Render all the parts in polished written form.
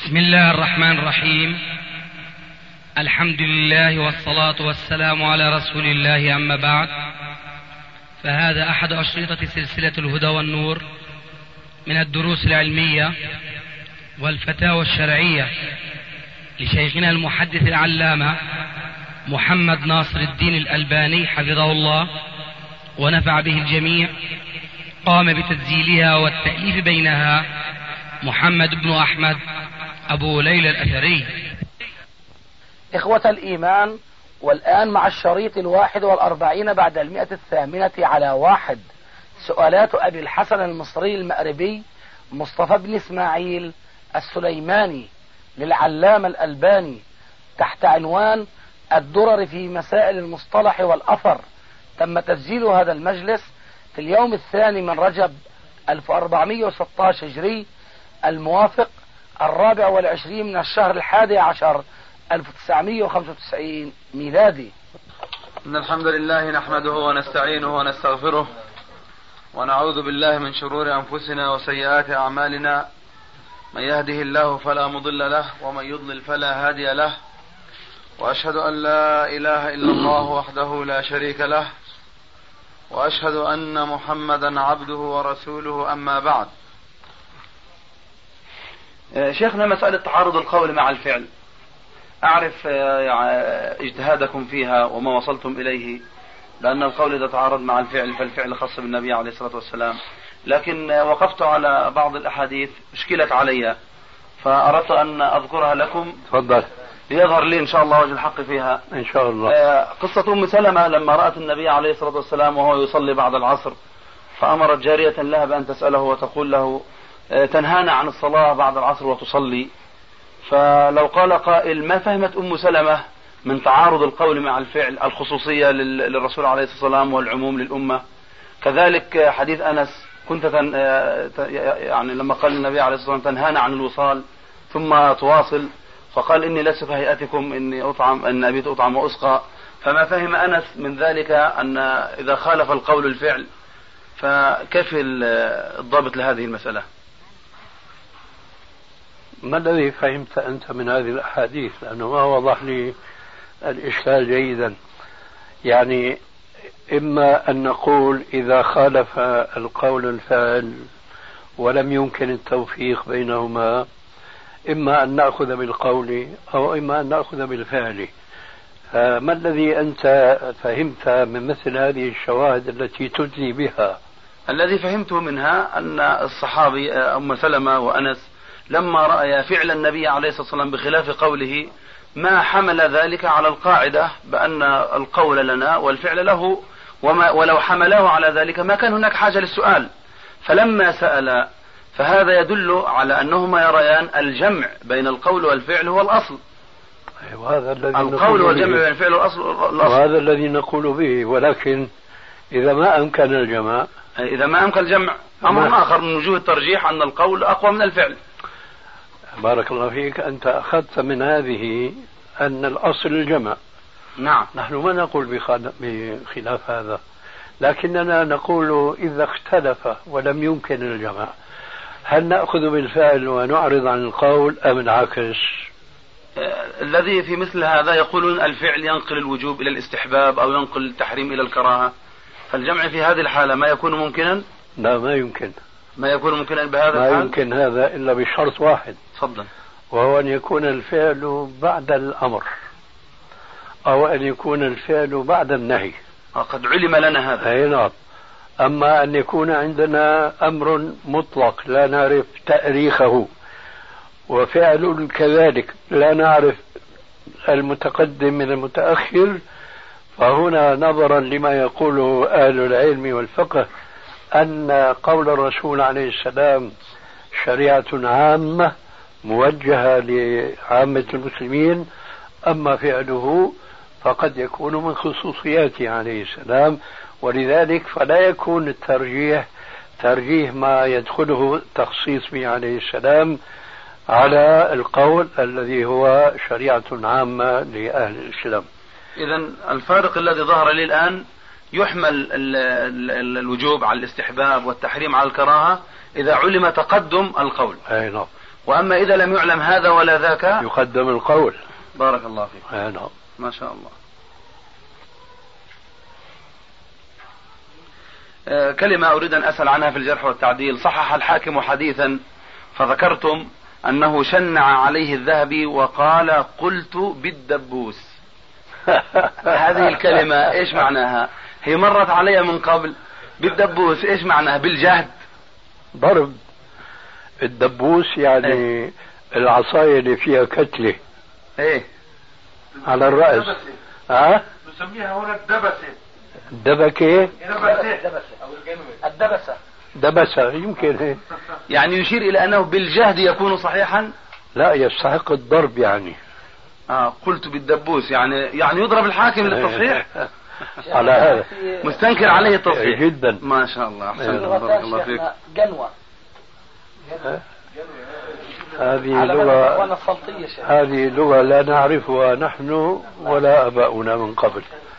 بسم الله الرحمن الرحيم. الحمد لله والصلاة والسلام على رسول الله، أما بعد، فهذا أحد أشرطة سلسلة الهدى والنور من الدروس العلمية والفتاوى الشرعية لشيخنا المحدث العلامة محمد ناصر الدين الألباني حفظه الله ونفع به الجميع. قام بتسجيلها والتأليف بينها محمد بن أحمد أبو ليلى الأثري. إخوة الإيمان، والآن مع الشريط 41 بعد 108 سؤالات أبي الحسن المصري المأربي مصطفى بن إسماعيل السليماني للعلامة الألباني تحت عنوان الدرر في مسائل المصطلح والأثر. تم تسجيل هذا المجلس في اليوم 2 من رجب 1416 هجري الموافق 24 من الشهر 11 1995 ميلادي. إن الحمد لله نحمده ونستعينه ونستغفره ونعوذ بالله من شرور أنفسنا وسيئات أعمالنا. من يهده الله فلا مضل له ومن يضلل فلا هادي له، وأشهد أن لا إله إلا الله وحده لا شريك له، وأشهد أن محمدا عبده ورسوله، أما بعد. شيخنا، مسألة تعارض القول مع الفعل، أعرف اجتهادكم فيها وما وصلتم إليه، لأن القول إذا تعارض مع الفعل فالفعل خاص بالنبي عليه الصلاة والسلام، لكن وقفت على بعض الأحاديث اشكلت علي فأردت أن أذكرها لكم. تفضل. ليظهر لي إن شاء الله وجه الحق فيها إن شاء الله. قصة أم سلمة لما رأت النبي عليه الصلاة والسلام وهو يصلي بعد العصر، فأمرت جارية لها بأن تسأله وتقول له تنهانا عن الصلاة بعد العصر وتصلي. فلو قال قائل ما فهمت أم سلمة من تعارض القول مع الفعل الخصوصية للرسول عليه الصلاة والسلام والعموم للأمة؟ كذلك حديث أنس، كنت يعني لما قال النبي عليه الصلاة والسلام تنهانا عن الوصال ثم تواصل، فقال إني لست كهيئتكم، إن أبيت أطعم وأسقى. فما فهم أنس من ذلك أن إذا خالف القول الفعل، فكيف الضابط لهذه المسألة؟ ما الذي فهمت أنت من هذه الأحاديث؟ لأنه ما وضح لي الإشكال جيدا. يعني إما أن نقول إذا خالف القول الفعل ولم يمكن التوفيق بينهما، إما أن نأخذ بالقول أو إما أن نأخذ بالفعل. ما الذي أنت فهمت من مثل هذه الشواهد التي تدلي بها؟ الذي فهمته منها أن الصحابي أم سلمة وأنس لما رأي فعل النبي عليه الصلاة والسلام بخلاف قوله ما حمل ذلك على القاعدة بأن القول لنا والفعل له، ولو حمله على ذلك ما كان هناك حاجة للسؤال. فلما سأل فهذا يدل على أنهما يريان الجمع بين القول والفعل هو الأصل. وهذا الذي القول والجمع بين الفعل والأصل. وهذا الذي نقول به، ولكن إذا ما أمكن الجمع، إذا ما أمكن الجمع أمر آخر من وجوه الترجيح أن القول أقوى من الفعل. بارك الله فيك، أنت أخذت من هذه أن الأصل الجمع. نعم. نحن ما نقول بخلاف هذا، لكننا نقول إذا اختلف ولم يمكن الجمع، هل نأخذ بالفعل ونعرض عن القول أم العكس؟ الذي في مثل هذا يقولون الفعل ينقل الوجوب إلى الاستحباب أو ينقل التحريم إلى الكراهة، فالجمع في هذه الحالة ما يكون ممكنا؟ لا، ما يمكن. ما يكون ممكنا بهذا الحال؟ ما يمكن هذا إلا بشرط واحد. تفضل. وهو أن يكون الفعل بعد الأمر أو أن يكون الفعل بعد النهي. قد علم لنا هذا. أي نعم. أما أن يكون عندنا أمر مطلق لا نعرف تأريخه، وفعل كذلك لا نعرف المتقدم من المتأخر، فهنا نظرا لما يقوله أهل العلم والفقه أن قول الرسول عليه السلام شريعة عامة موجهة لعامة المسلمين، أما فعله فقد يكون من خصوصياته عليه السلام، ولذلك فلا يكون الترجيح ترجيح ما يدخله تخصيص به عليه السلام على القول الذي هو شريعة عامة لأهل الإسلام. إذن الفارق الذي ظهر لي الآن يحمل الوجوب على الاستحباب والتحريم على الكراهة إذا علم تقدم القول. أي نعم. وأما إذا لم يعلم هذا ولا ذاك يقدم القول. بارك الله فيك. نعم. ما شاء الله. كلمة أريد أن أسأل عنها في الجرح والتعديل. صحح الحاكم حديثا فذكرتم أنه شنع عليه الذهبي وقال قلت بالدبوس. هذه الكلمة إيش معناها؟ هي مرت علي من قبل. بالدبوس إيش معناها؟ بالجهد، ضرب. الدبوس يعني العصاية اللي فيها كتلة إيه على الرأس. نسميها هنا الدبسة. الدبكة، الدبسة، دبسة يمكن. يعني يشير إلى أنه بالجهد يكون صحيحا. لا، يستحق الضرب يعني. قلت بالدبوس يعني يضرب الحاكم للتصحيح. على هذا مستنكر عليه التصحيح جدا. ما شاء الله. أحسن. بارك الله فيك. جنوة. هذه لغة لا نعرفها نحن ولا آباؤنا من قبل.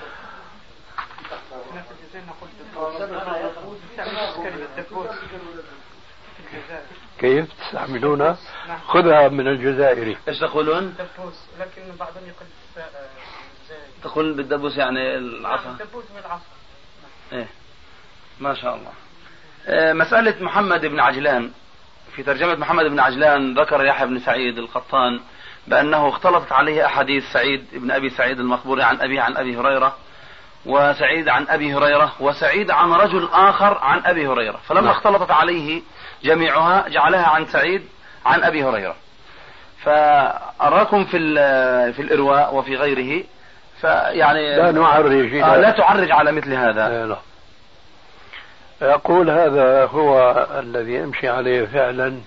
كيف تستعملونها؟ خذها من الجزائري. ايش تقولون؟ دبوس، لكن بعضهم يقول تقول بالدبوس يعني العصا. دبوس بالعصا. ايه ما شاء الله. مسألة محمد بن عجلان، في ترجمة محمد بن عجلان ذكر يحيى بن سعيد القطان بأنه اختلطت عليه أحاديث سعيد بن أبي سعيد المقبوري عن أبي هريرة، وسعيد عن أبي هريرة، وسعيد عن رجل آخر عن أبي هريرة، فلما اختلطت عليه جميعها جعلها عن سعيد عن أبي هريرة. فأراكم في الإرواء وفي غيره فيعني لا نعرج لا تعرج على مثل هذا. لا. أقول هذا هو الذي أمشي عليه فعلا،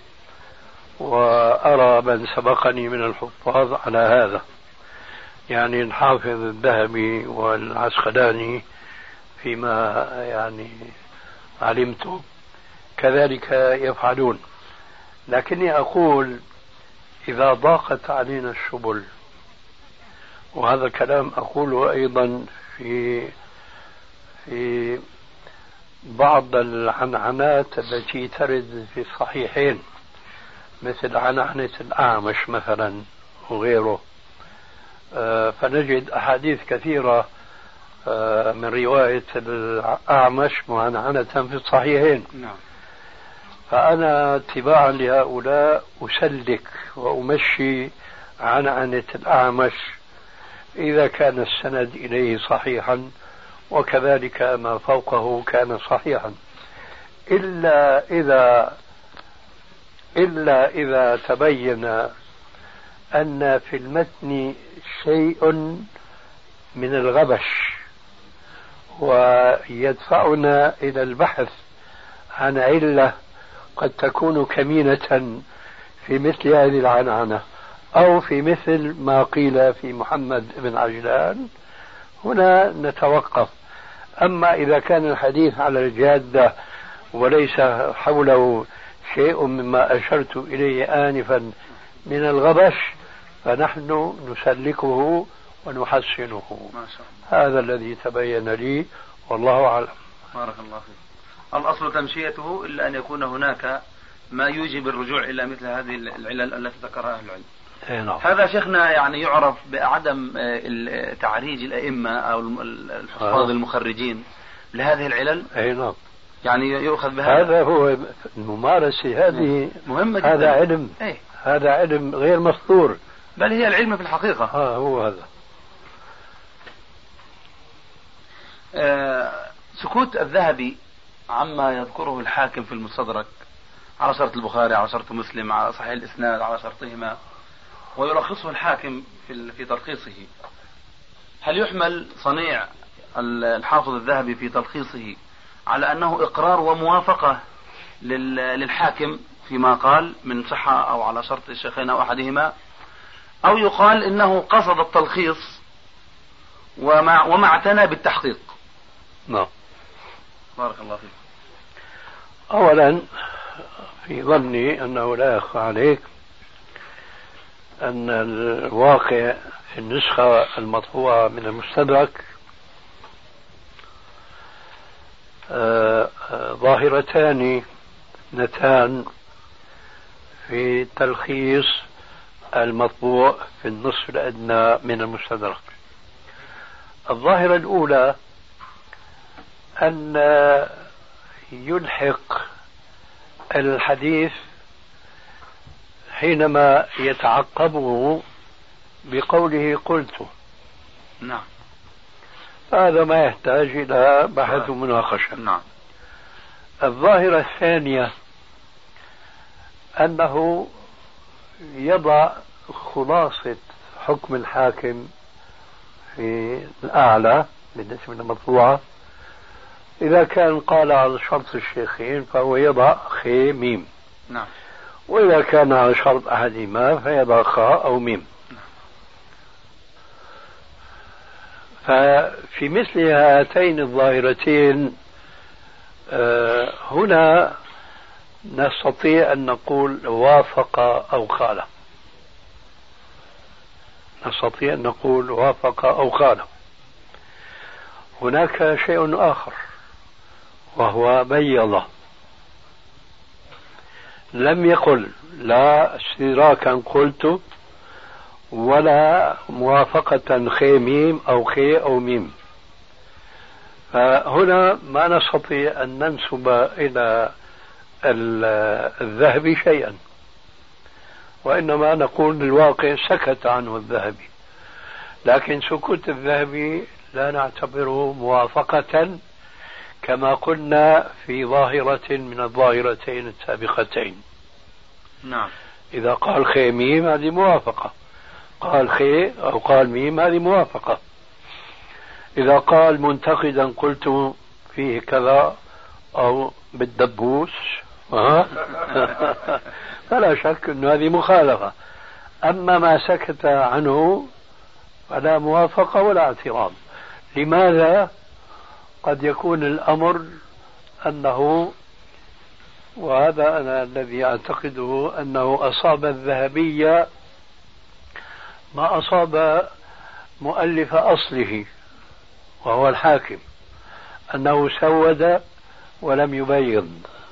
وأرى من سبقني من الحفاظ على هذا، يعني الحافظ الذهبي والعسقلاني فيما يعني علمت كذلك يفعلون. لكني أقول إذا ضاقت علينا السبل، وهذا الكلام أقوله أيضا في بعض العنعنات التي ترد في الصحيحين، مثل عنعنة الأعمش مثلا وغيره، فنجد أحاديث كثيرة من رواية الأعمش معنعنة في الصحيحين. فأنا اتباعا لهؤلاء أسلك وأمشي عنعنة الأعمش إذا كان السند إليه صحيحا، وكذلك ما فوقه كان صحيحا، إلا إذا تبين أن في المتن شيء من الغبش ويدفعنا إلى البحث عن علة قد تكون كمينة في مثل هذه العنعنة، أو في مثل ما قيل في محمد بن عجلان، هنا نتوقف. أما إذا كان الحديث على الجادة وليس حوله شيء مما أشرت إليه آنفا من الغبش، فنحن نسلكه ونحسنه. هذا الذي تبين لي، والله أعلم. بارك الله فيك. الأصل تمشيته إلا أن يكون هناك ما يوجب الرجوع إلى مثل هذه العلل التي ذكرها أهل العلم. نعم. هذا شيخنا يعني يعرف بعدم تعريج الأئمة أو الحفاظ المخرجين لهذه العلل. نعم. يعني يؤخذ بهذا. هذا هو الممارسة، هذه مهمة جدا. هذا علم. هذا علم غير مسطور، بل هي العلم في الحقيقة. هو هذا. سكوت الذهبي عما يذكره الحاكم في المستدرك على شرط البخاري، على شرط مسلم، على صحيح الإسناد، على شرطهما، ويلخصه الحاكم في تلخيصه، هل يحمل صنيع الحافظ الذهبي في تلخيصه على أنه إقرار وموافقة للحاكم فيما قال من صحة أو على شرط الشيخين أو أحدهما، أو يقال إنه قصد التلخيص وما اعتنى بالتحقيق؟ نعم. بارك الله فيك. أولا في ظني أنه لا يخفى عليك أن الواقع في النسخة المطبوعة من المستدرك ظاهرتان اثنتان في تلخيص المطبوع في النصف الأدنى من المستدرك. الظاهرة الأولى أن يلحق الحديث حينما يتعقبه بقوله قلت. نعم. هذا ما يحتاج إلى بحث ومناقشة. نعم. الظاهرة الثانية أنه يضع خلاصة حكم الحاكم في الأعلى بالنسبة للمطبوعة. إذا كان قال على شرط الشيخين فهو يضع خي ميم. نعم. وإذا كان على شرط أحدهما فيضع خاء أو ميم. ففي مثل هاتين الظاهرتين هنا نستطيع أن نقول وافق أو خالف. نستطيع أن نقول وافق أو خالف. هناك شيء آخر وهو بيض، لم يقل لا استدراكا قلت ولا موافقة خي ميم أو خي أو ميم. فهنا ما نستطيع أن ننسب إلى الذهبي شيئا، وإنما نقول بالواقع سكت عنه الذهبي، لكن سكوت الذهبي لا نعتبره موافقة كما قلنا في ظاهرة من الظاهرتين السابقتين. نعم. إذا قال خي ميم هذه موافقة، قال خي أو قال ميم هذه موافقة. إذا قال منتقدا قلت فيه كذا أو بالدبوس فلا شك أن هذه مخالفة. أما ما سكت عنه فلا موافقة ولا اعتراض. لماذا؟ قد يكون الأمر أنه، وهذا أنا الذي أعتقده، أنه أصاب الذهبية ما أصاب مؤلف أصله وهو الحاكم، أنه سود ولم يبيض.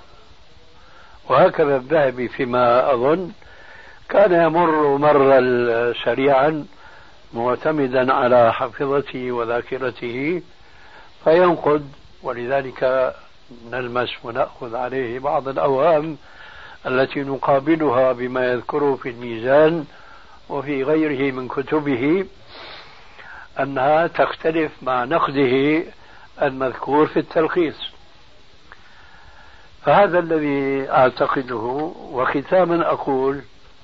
وهكذا الذهبي فيما أظن كان يمر مرا سريعا معتمدا على حفظته وذاكرته فينقد، ولذلك نلمس ونأخذ عليه بعض الأوهام التي نقابلها بما يذكره في الميزان وفي غيره من كتبه أنها تختلف مع نقده المذكور في التلخيص. فهذا الذي أعتقده. وختاما أقول،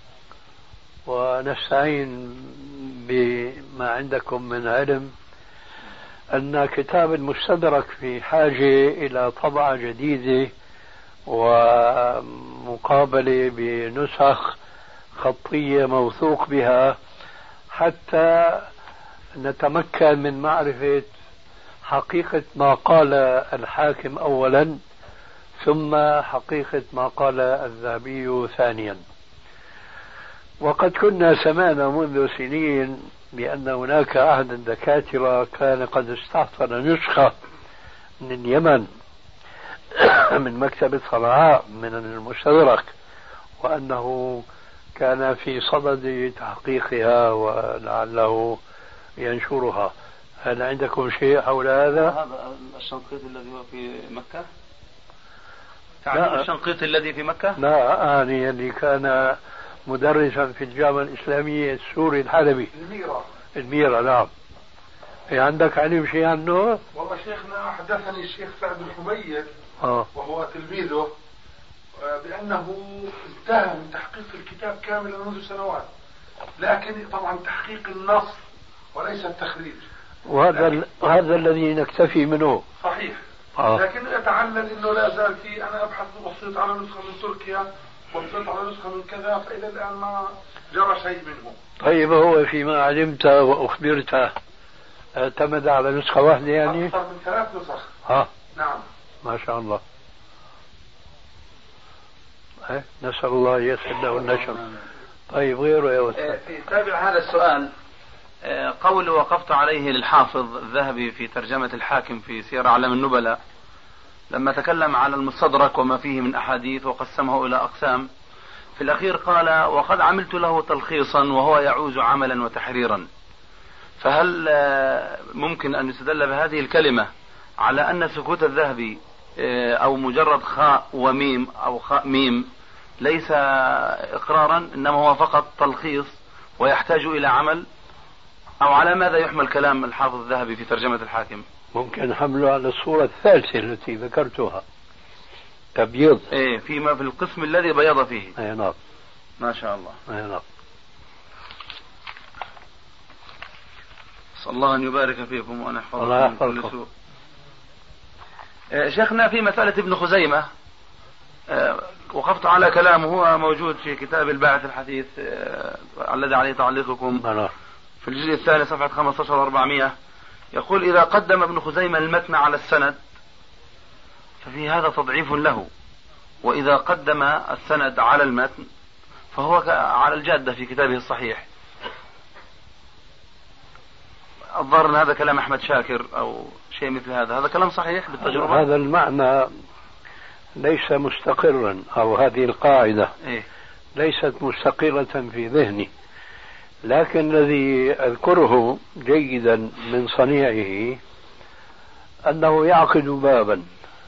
ونستعين بما عندكم من علم، أن كتاب المستدرك في حاجة إلى طبعة جديدة ومقابلة بنسخ خطية موثوق بها حتى نتمكن من معرفة حقيقة ما قال الحاكم أولا ثم حقيقة ما قال الذهبي ثانيا. وقد كنا سمعنا منذ سنين بأن هناك أحد الدكاترة كان قد استحضر نسخة من اليمن من مكتبة صنعاء من المستدرك، وأنه كان في صدد تحقيقها ولعله ينشرها. هل عندكم شيء حول هذا؟ هذا الشنقيطي الذي هو في مكة؟ تعرف الشنقيطي الذي في مكة؟ لا، يعني اللي كان مدرسا في الجامعة الإسلامية السوري الحلبي. الميرة. نعم. عندك علم شيء عنه؟ والله شيخنا حدثني الشيخ سعد الحميد وهو تلميذه بأنه انتهى من تحقيق الكتاب كاملا منذ سنوات، لكن طبعا تحقيق النص وليس التخريج، وهذا الذي نكتفي منه. صحيح. لكن يتعلل انه لا زال في، انا ابحث وصلت على نسخة من تركيا وصلت على نسخة من كذا، فإلى الآن ما جرى شيء منه. طيب، هو فيما علمت وأخبرت اعتمد على نسخة واحدة يعني؟ أكثر من 3 نسخ. نعم. ما شاء الله. نسأل الله يسر له النشر. طيب، غيره يا أستاذ. في تابع هذا السؤال قول وقفت عليه للحافظ الذهبي في ترجمة الحاكم في سير أعلام النبلاء لما تكلم على المستدرك وما فيه من أحاديث وقسمه إلى أقسام، في الأخير قال وقد عملت له تلخيصا وهو يعوز عملا وتحريرا. فهل ممكن أن يستدل بهذه الكلمة على أن سكوت الذهبي أو مجرد خاء وميم أو خاء ميم ليس إقرارا إنما هو فقط تلخيص ويحتاج إلى عمل؟ أو على ماذا يحمل كلام الحافظ الذهبي في ترجمة الحاكم؟ ممكن حمله على الصورة الثالثة التي ذكرتها، تبييض. فيما في القسم الذي بيض فيه. أي نعم. ما شاء الله. أي نعم. صلى الله أن يبارك فيكم وأن يحفظكم الله من كل يحفظكم. سوء. شيخنا في مسألة ابن خزيمة وقفت على كلامه، هو موجود في كتاب الباعث الحديث الذي عليه تعليقكم في الجزء الثاني صفحة 15 و400. يقول إذا قدم ابن خزيمة المتن على السند ففي هذا تضعيف له، وإذا قدم السند على المتن فهو على الجادة في كتابه الصحيح. الظاهر أن هذا كلام أحمد شاكر أو شيء مثل هذا. هذا كلام صحيح بالتجربة؟ هذا المعنى ليس مستقرا، أو هذه القاعدة ليست مستقرة في ذهني، لكن الذي أذكره جيدا من صنيعه أنه يعقد بابا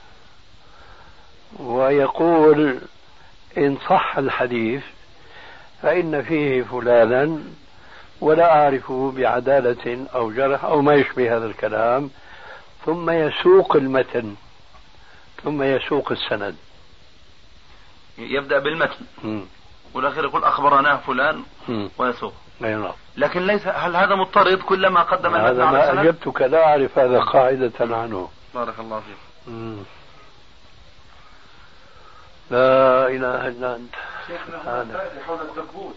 ويقول إن صح الحديث فإن فيه فلانا ولا أعرفه بعدالة أو جرح أو ما يشبه هذا الكلام، ثم يسوق المتن ثم يسوق السند. يبدأ بالمتن والأخير يقول أخبرنا فلان ويسوق. لكن ليس، هل هذا مضطرد كلما قدم المتن على السند؟ هذا ما أجبتك، لا أعرف هذا قاعدة عنه. بارك الله فيك. لا إله إلا أنت. شيخنا هذا حول الدبوس.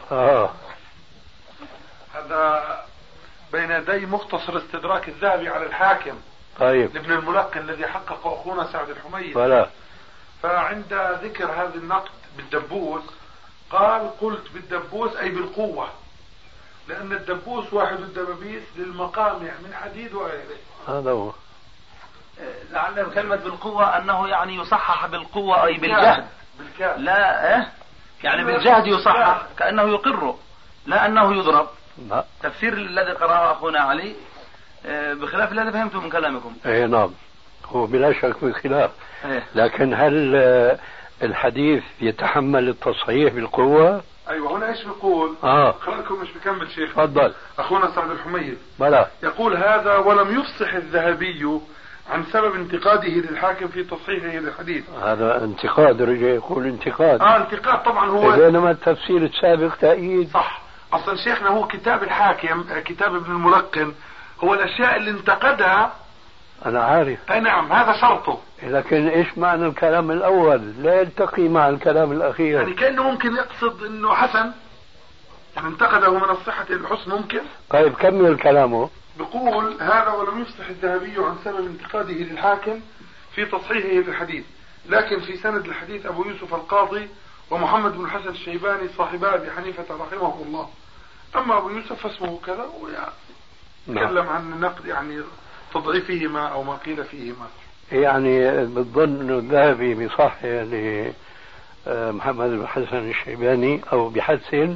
هذا بين يدي مختصر استدراك الذهبي على الحاكم. طيب. لابن الملقن الذي حقق أخونا سعد الحميد. فعند ذكر هذا النقد بالدبوس قال قلت بالدبوس أي بالقوة، لأن الدبوس واحد الدبابيس للمقامع من حديد وغيره. هذا هو. لعل كلمة بالقوة أنه يعني يصحح بالقوة أي بالجهد. لا يعني بالجهد يصحح كأنه يقر، لا أنه يضرب. لا. تفسير الذي قرأه أخونا علي بخلاف الذي فهمته من كلامكم. نعم، هو بلا شك بخلاف. لكن هل الحديث يتحمل التصحيح بالقوة؟ أيوة، هنا إيش بيقول؟ خليكم مش بكمل شيخ. تفضل. أخونا سعد الحميد بلى. يقول هذا ولم يفصح الذهبي عن سبب انتقاده للحاكم في تصحيحه للحديث. هذا انتقاد، رجع يقول انتقاد. انتقاد طبعا هو. بينما التفسير السابق تأييد. صح. أصلا شيخنا هو كتاب الحاكم، كتاب ابن الملقن، هو الأشياء اللي انتقدها. أنا عارف. نعم، هذا شرطه. لكن إيش معنى الكلام الأول لا يلتقي مع الكلام الأخير؟ يعني كأنه ممكن يقصد إنه حسن، يعني انتقده من الصحة للحسن ممكن. طيب كمل كلامه. بقول هذا ولم يفصح الذهبي عن سبب انتقاده للحاكم في تصحيحه للحديث، لكن في سند الحديث أبو يوسف القاضي ومحمد بن الحسن الشيباني صاحبا أبي حنيفة رحمه الله. أما أبو يوسف فاسمه كذا، ويتكلم عن النقد يعني تضعيفهما أو ما قيل فيهما. يعني بتظن أنه الذهبي بصحح لمحمد بن الحسن الشيباني أو بحسن؟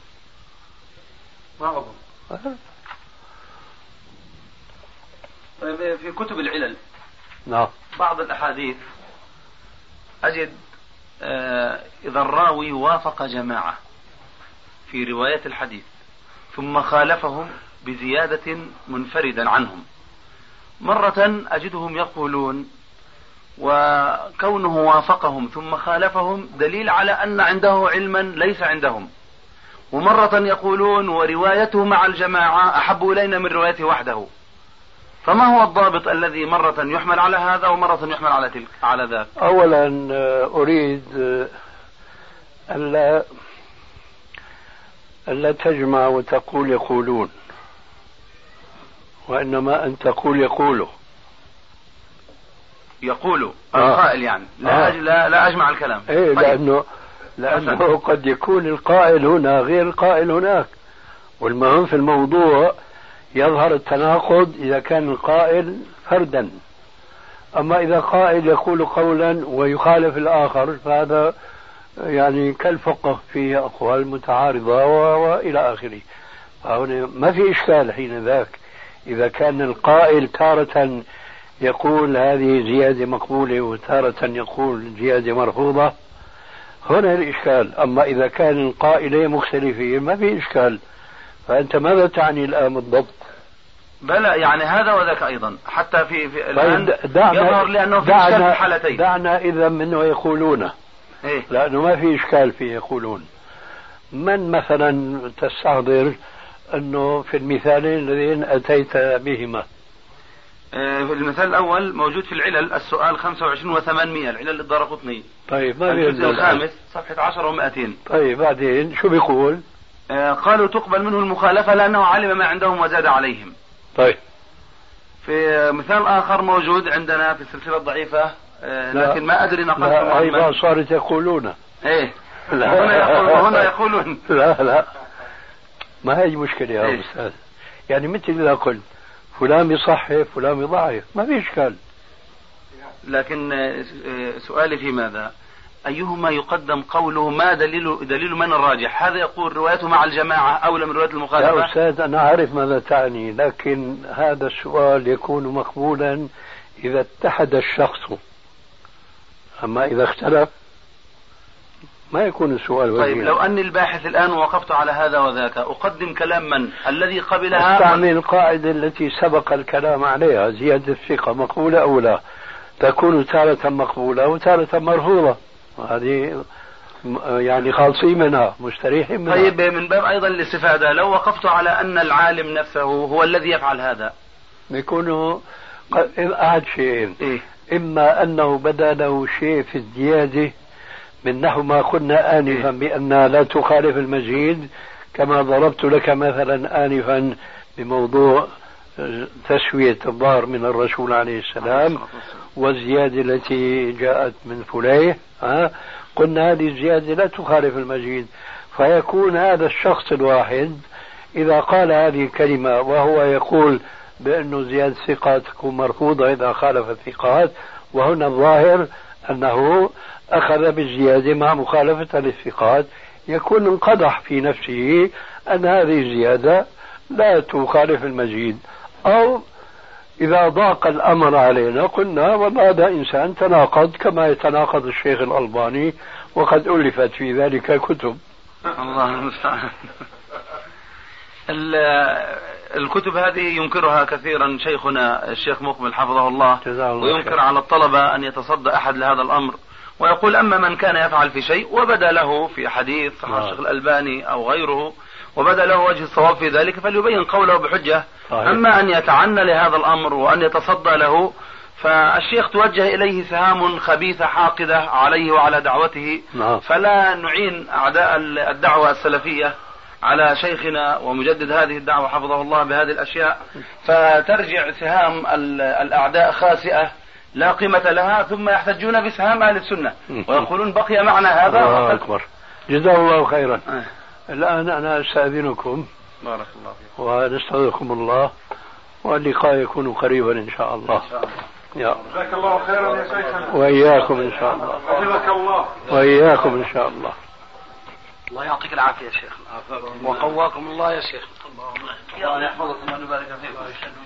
ما أظن. في كتب العلل نعم بعض الأحاديث أجد إذا الراوي وافق جماعة في رواية الحديث ثم خالفهم بزيادة منفردا عنهم، مرة أجدهم يقولون وكونه وافقهم ثم خالفهم دليل على أن عنده علما ليس عندهم، ومرة يقولون وروايته مع الجماعة أحب إلينا من روايته وحده. فما هو الضابط الذي مرة يحمل على هذا ومرة يحمل على تلك على ذاك؟ أولا أريد ألا تجمع وتقول يقولون، وإنما أن تقول يقولوا القائل يعني لا أجمع الكلام. طيب. لأنه قد يكون القائل هنا غير القائل هناك، والمهم في الموضوع يظهر التناقض إذا كان القائل فردا، أما إذا قائل يقول قولا ويخالف الآخر فهذا يعني كالفقه فيه أقوال متعارضة وإلى آخره. فهنا ما في إشكال حين ذاك إذا كان القائل تارة يقول هذه زيادة مقبولة وتارة يقول زيادة مرفوضة، هنا الإشكال. أما إذا كان القائلين مختلفين ما في إشكال. فأنت ماذا تعني الآن بالضبط؟ بلى يعني هذا وذاك أيضا حتى في الآن يظهر لأنه في إشكال في الحالتين. دعنا إذا منه يقولون إيه؟ لأنه ما في إشكال فيه يقولون. من مثلا تستحضر أنه في المثالين الذين أتيت بهما؟ في المثال الأول موجود في العلل السؤال 25 و800 العلل الدارقطني. طيب ما الجزء الخامس صفحة 10 و200. طيب بعدين شو بيقول؟ قالوا تقبل منه المخالفة لأنه علم ما عندهم وزاد عليهم. طيب في مثال آخر موجود عندنا في السلسلة الضعيفة لكن ما أدري نقلته أيضا صارت يقولون. إيه هنا يقولون. لا ما هي مشكلة يا أستاذ. يعني مثل إذا قلت فلان بيصحح فلان بيضعف ما في إشكال. لكن سؤالي في ماذا؟ أيهما يقدم قوله ما دليل من الراجح؟ هذا يقول روايته مع الجماعة أولى من رواية المخالفة. يا أستاذ أنا أعرف ماذا تعني، لكن هذا السؤال يكون مقبولا إذا اتحد الشخص، أما إذا اختلف ما يكون السؤال وزيلا. طيب لو أني الباحث الآن وقفت على هذا وذاك أقدم كلام من الذي قبلها؟ استعمل القاعدة التي سبق الكلام عليها، زيادة الثقة مقبولة أو لا، تكون تارة مقبولة وتارة مرفوضة، هذه يعني خالصين منها مستريحين منها. طيب من باب أيضا الاستفادة لو وقفت على أن العالم نفسه هو الذي يفعل هذا يكون أحد شيئين. إيه؟ إما أنه بدا له شيء في الزيادة من نحو ما قلنا آنفا بأنها لا تخالف المزيد، كما ضربت لك مثلا آنفا بموضوع تسوية الظهر من الرسول عليه السلام والزيادة التي جاءت من فليه، قلنا هذه الزيادة لا تخالف المزيد. فيكون هذا الشخص الواحد إذا قال هذه الكلمة وهو يقول بأنه زيادة الثقات تكون مرفوضة إذا خالف الثقات، وهنا الظاهر أنه أخذ بالزيادة مع مخالفة للثقات، يكون انقدح في نفسه أن هذه الزيادة لا تخالف المزيد. أو إذا ضاق الأمر علينا قلنا وهذا إنسان تناقض كما يتناقض الشيخ الألباني، وقد ألفت في ذلك كتب. الله المستعان. الكتب هذه ينكرها كثيرا شيخنا الشيخ مقبل حفظه الله، وينكر على الطلبة أن يتصدى أحد لهذا الأمر، ويقول أما من كان يفعل في شيء وبدأ له في حديث صحيح الشيخ الألباني أو غيره وبدأ له وجه الصواب في ذلك فليبين قوله بحجة. أما أن يتعنى لهذا الأمر وأن يتصدى له فالشيخ توجه إليه سهام خبيثة حاقدة عليه وعلى دعوته. فلا نعين أعداء الدعوة السلفية على شيخنا ومجدد هذه الدعوة حفظه الله بهذه الأشياء، فترجع سهام الأعداء خاسئة لا قيمة لها، ثم يحتجون بسهام أهل السنة ويقولون بقي معنا هذا. أكبر. جزاه الله خيرا. الآن أنا أستأذنكم بارك الله فيكم ونستودعكم الله، واللقاء يكون قريبا إن شاء الله. جزاك الله خيرا يا شيخنا. وإياكم إن شاء الله. حفظك الله. وإياكم إن شاء الله. الله يعطيك العافية يا شيخ وقواكم الله يا شيخ. الله يحفظكم ويبارك فيكم.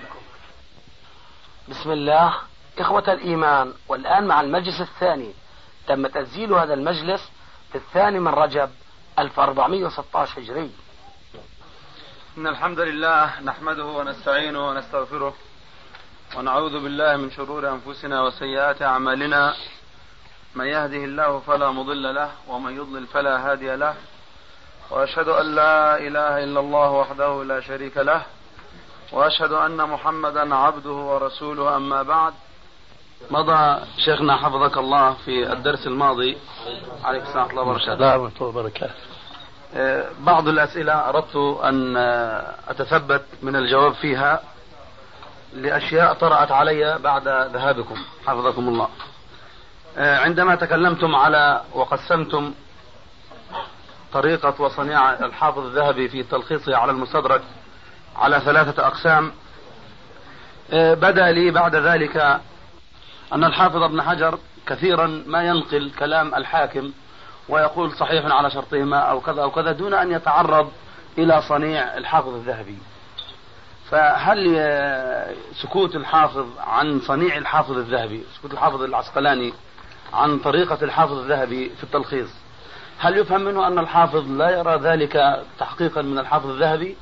بسم الله. إخوة الإيمان، والآن مع المجلس الثاني. تم تسجيل هذا المجلس في 2 من رجب 1416 هجري. إن الحمد لله نحمده ونستعينه ونستغفره ونعوذ بالله من شرور أنفسنا وسيئات أعمالنا، من يهده الله فلا مضل له ومن يضلل فلا هادي له، وأشهد أن لا إله إلا الله وحده لا شريك له، وأشهد أن محمدا عبده ورسوله. أما بعد، مضى شيخنا حفظك الله في الدرس الماضي عليك السلام ورحمة الله وبركاته بعض الأسئلة أردت أن أتثبت من الجواب فيها لأشياء طرأت علي بعد ذهابكم حفظكم الله. عندما تكلمتم على وقسمتم طريقة وصنيع الحافظ الذهبي في تلخيصه على المستدرك على 3 أقسام، بدأ لي بعد ذلك أن الحافظ ابن حجر كثيرا ما ينقل كلام الحاكم ويقول صحيح على شرطهما أو كذا أو كذا دون أن يتعرض إلى صنيع الحافظ الذهبي. فهل سكوت الحافظ عن صنيع الحافظ الذهبي، سكوت الحافظ العسقلاني عن طريقة الحافظ الذهبي في التلخيص، هل يفهم منه أن الحافظ لا يرى ذلك تحقيقا من الحافظ الذهبي؟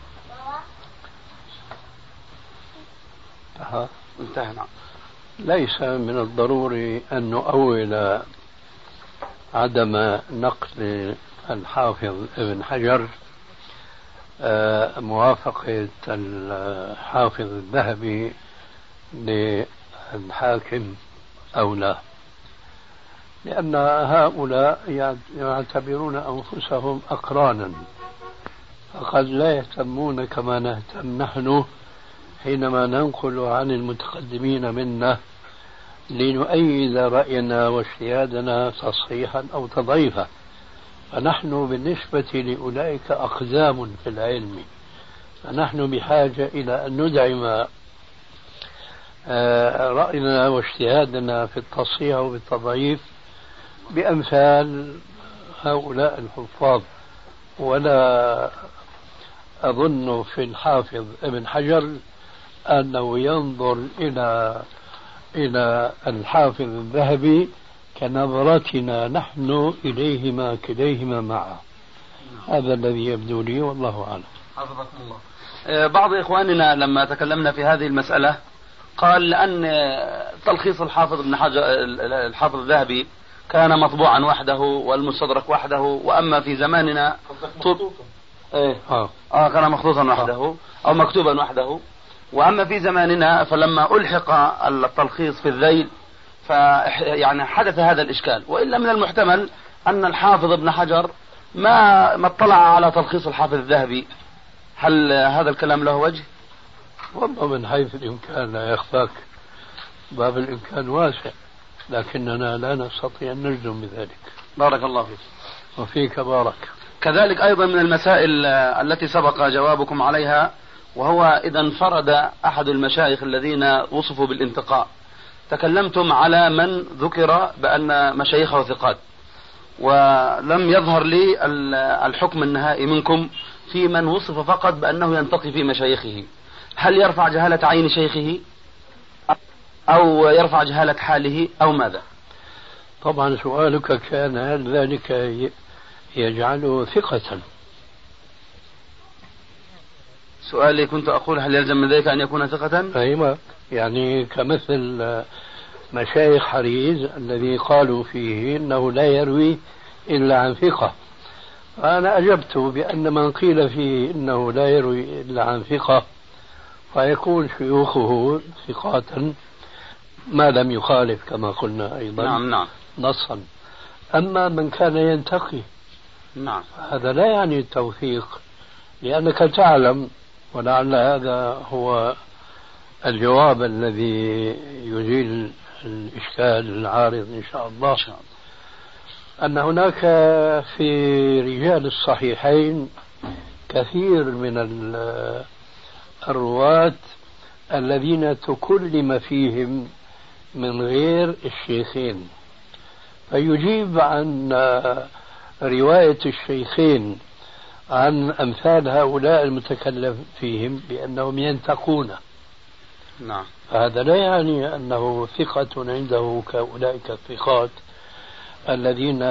انتهى. نعم. ليس من الضروري أن نؤول عدم نقل الحافظ ابن حجر موافقة الحافظ الذهبي للحاكم أو لا، لأن هؤلاء يعتبرون أنفسهم أقرانا، فقد لا يهتمون كما نهتم نحن حينما ننقل عن المتقدمين منا لنؤيد رأينا واجتهادنا تصحيحا أو تضعيفا. فنحن بالنسبة لأولئك أقدام في العلم، فنحن بحاجة إلى أن ندعم رأينا واجتهادنا في التصحيح وبالتضعيف بأمثال هؤلاء الحفاظ. ولا أظن في الحافظ ابن حجر أنه ينظر إلى الحافظ الذهبي كنظرتنا نحن إليهما كليهما معا. هذا الذي يبدو لي والله أعلم. حفظكم الله. بعض إخواننا لما تكلمنا في هذه المسألة قال لأن تلخيص الحافظ ابن حجر الحافظ الذهبي كان مطبوعا وحده والمستدرك وحده، وأما في زماننا كان مخطوطا وحده أو مكتوبا وحده، وأما في زماننا فلما ألحق التلخيص في الذيل يعني حدث هذا الإشكال. وإلا من المحتمل أن الحافظ ابن حجر ما اطلع على تلخيص الحافظ الذهبي. هل هذا الكلام له وجه؟ والله من حيث الإمكان لا يخفاك، باب الإمكان واسع، لكننا لا نستطيع أن نجزم بذلك. بارك الله فيك. وفيك بارك. كذلك أيضا من المسائل التي سبق جوابكم عليها، وهو إذا انفرد أحد المشايخ الذين وصفوا بالانتقاء، تكلمتم على من ذكر بأن مشايخه ثقات، ولم يظهر لي الحكم النهائي منكم في من وصف فقط بأنه ينتقي في مشايخه. هل يرفع جهالة عين شيخه أو يرفع جهالة حاله أو ماذا؟ طبعا سؤالك كان هل ذلك يجعله ثقة؟ سؤالي كنت أقول هل يلزم من ذلك أن يكون ثقة؟ أيوة، يعني كمثل مشايخ حريز الذي قالوا فيه إنه لا يروي إلا عن ثقة. أنا أجبت بأن من قيل فيه إنه لا يروي إلا عن ثقة فيكون شيوخه ثقات ما لم يخالف كما قلنا أيضا. نعم. نصا. أما من كان ينتقي هذا لا يعني التوثيق، لأنك تعلم، ولعل هذا هو الجواب الذي يزيل الإشكال العارض إن شاء الله، أن هناك في رجال الصحيحين كثير من الرواة الذين تكلم فيهم من غير الشيخين، فيجيب عن رواية الشيخين عن أمثال هؤلاء المتكلم فيهم بأنهم ينتقون. نعم. فهذا لا يعني أنه ثقة عنده كأولئك الثقات الذين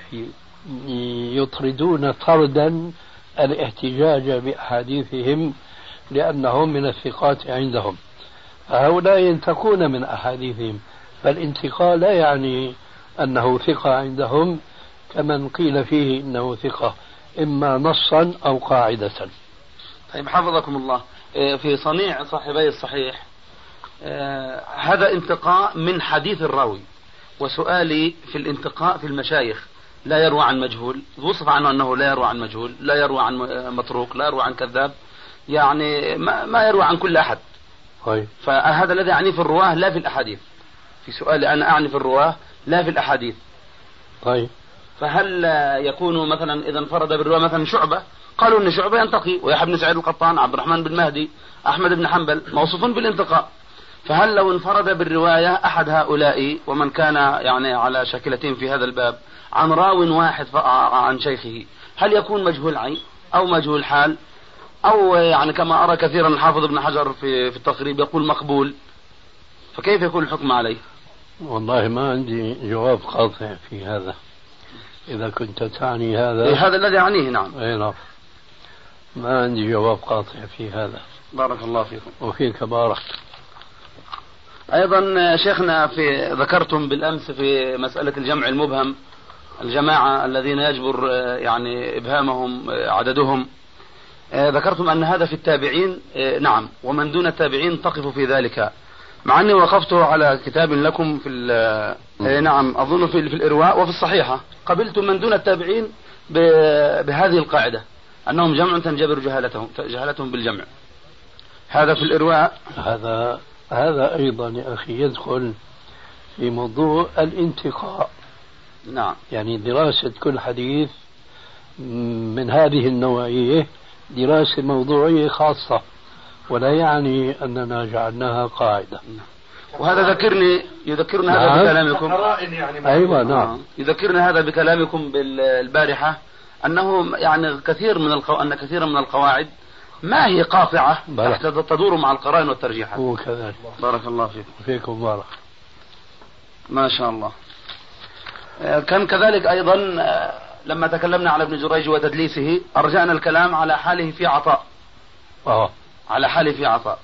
يطردون طردا الاحتجاج بأحاديثهم لأنهم من الثقات عندهم، فهؤلاء ينتقون من أحاديثهم، فالانتقاء لا يعني أنه ثقة عندهم كمن قيل فيه إنه ثقة إما نصا أو قاعدة. طيب حفظكم الله، في صنيع صاحبي الصحيح هذا انتقاء من حديث الراوي، وسؤالي في الانتقاء في المشايخ لا يروى عن مجهول، وصف عنه أنه لا يروى عن مجهول، لا يروى عن متروك، لا يروى عن كذاب، يعني ما يروى عن كل أحد. فهذا الذي أعني في الرواه لا في الأحاديث. في سؤالي أنا أعني في الرواه لا في الأحاديث. طيب فهل يكون مثلا إذا انفرد بالرواة مثلا شعبة، قالوا أن شعبة ينتقي، ويحيى بن سعيد القطان، عبد الرحمن بن مهدي، أحمد بن حنبل موصوفون بالانتقاء، فهل لو انفرد بالرواية أحد هؤلاء ومن كان يعني على شاكلتين في هذا الباب عن راو واحد عن شيخه، هل يكون مجهول عين أو مجهول حال، أو يعني كما أرى كثيرا الحافظ ابن حجر في التقريب يقول مقبول، فكيف يكون الحكم عليه؟ والله ما عندي جواب قاطع في هذا، إذا كنت تعني هذا. هذا الذي يعنيه. نعم. نعم، ما عندي جواب قاطع في هذا. بارك الله فيكم. وفيك بارك. أيضا شيخنا ذكرتم بالأمس في مسألة الجمع المبهم، الجماعة الذين يجبر يعني إبهامهم عددهم، ذكرتم أن هذا في التابعين. نعم، ومن دون التابعين تقف في ذلك، مع أني وقفت على كتاب لكم في نعم أظن في الإرواء وفي الصحيحة، قبلت من دون التابعين بهذه القاعدة أنهم جمع تنجبر جهالتهم بالجمع. هذا في الإرواء. هذا أيضا يا أخي يدخل في موضوع الانتقاء. نعم. يعني دراسة كل حديث من هذه النوعية دراسة موضوعية خاصة، ولا يعني أننا جعلناها قاعدة. وهذا يذكرنا هذا بكلامكم. أيوة نعم. يذكرنا هذا بكلامكم بالبارحة أنه يعني كثير من القواعد ما هي قاطعة، تدور مع القرائن والترجيحات. هو كذلك. بارك الله فيكم. فيكم بارك. ما شاء الله. كان كذلك أيضا لما تكلمنا على ابن جريج وتدليسه أرجعنا الكلام على حاله في عطاء. على حاله في عطاء.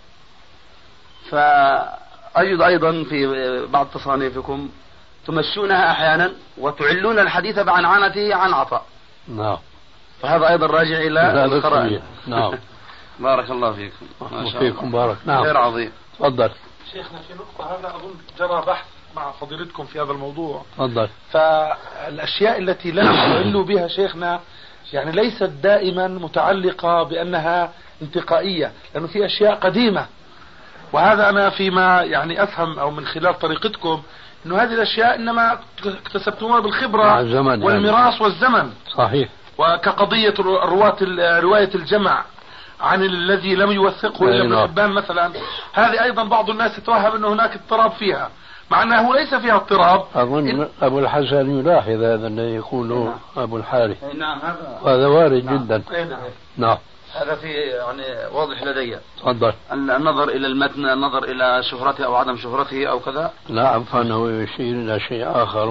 فأجد أيضا في بعض تصانيفكم تمشونها أحيانا وتعلون الحديث بعنعنته عن عطاء. نعم. فهذا أيضا راجع إلى القرائن. نعم. بارك الله فيكم. ما شاء الله. فيكم بارك. نعم. خير عظيم. تفضل. شيخنا في نقطة، هذا أظن جرى بحث مع فضيلتكم في هذا الموضوع. تفضل. فالأشياء التي لا تعلوا بها شيخنا يعني ليست دائما متعلقة بأنها انتقائية، لأنه في أشياء قديمة، وهذا أنا فيما يعني أفهم أو من خلال طريقتكم أنه هذه الأشياء إنما اكتسبتموها بالخبرة والميراث والزمن. صحيح. وكقضية رواية الجمع عن الذي لم يوثقه إلا ابن حبان مثلا، هذه أيضا بعض الناس يتوهم أن هناك اضطراب فيها، مع أنه ليس فيها اضطراب. أظن أبو الحسن يلاحظ هذا الذي يقوله أبو الحارث. نعم. هذا وارد جدا. نعم. هذا في يعني واضح لدي. تفضل. النظر إلى المتن، النظر إلى شهرته أو عدم شهرته أو كذا. لا، فإنه يشير إلى شيء آخر،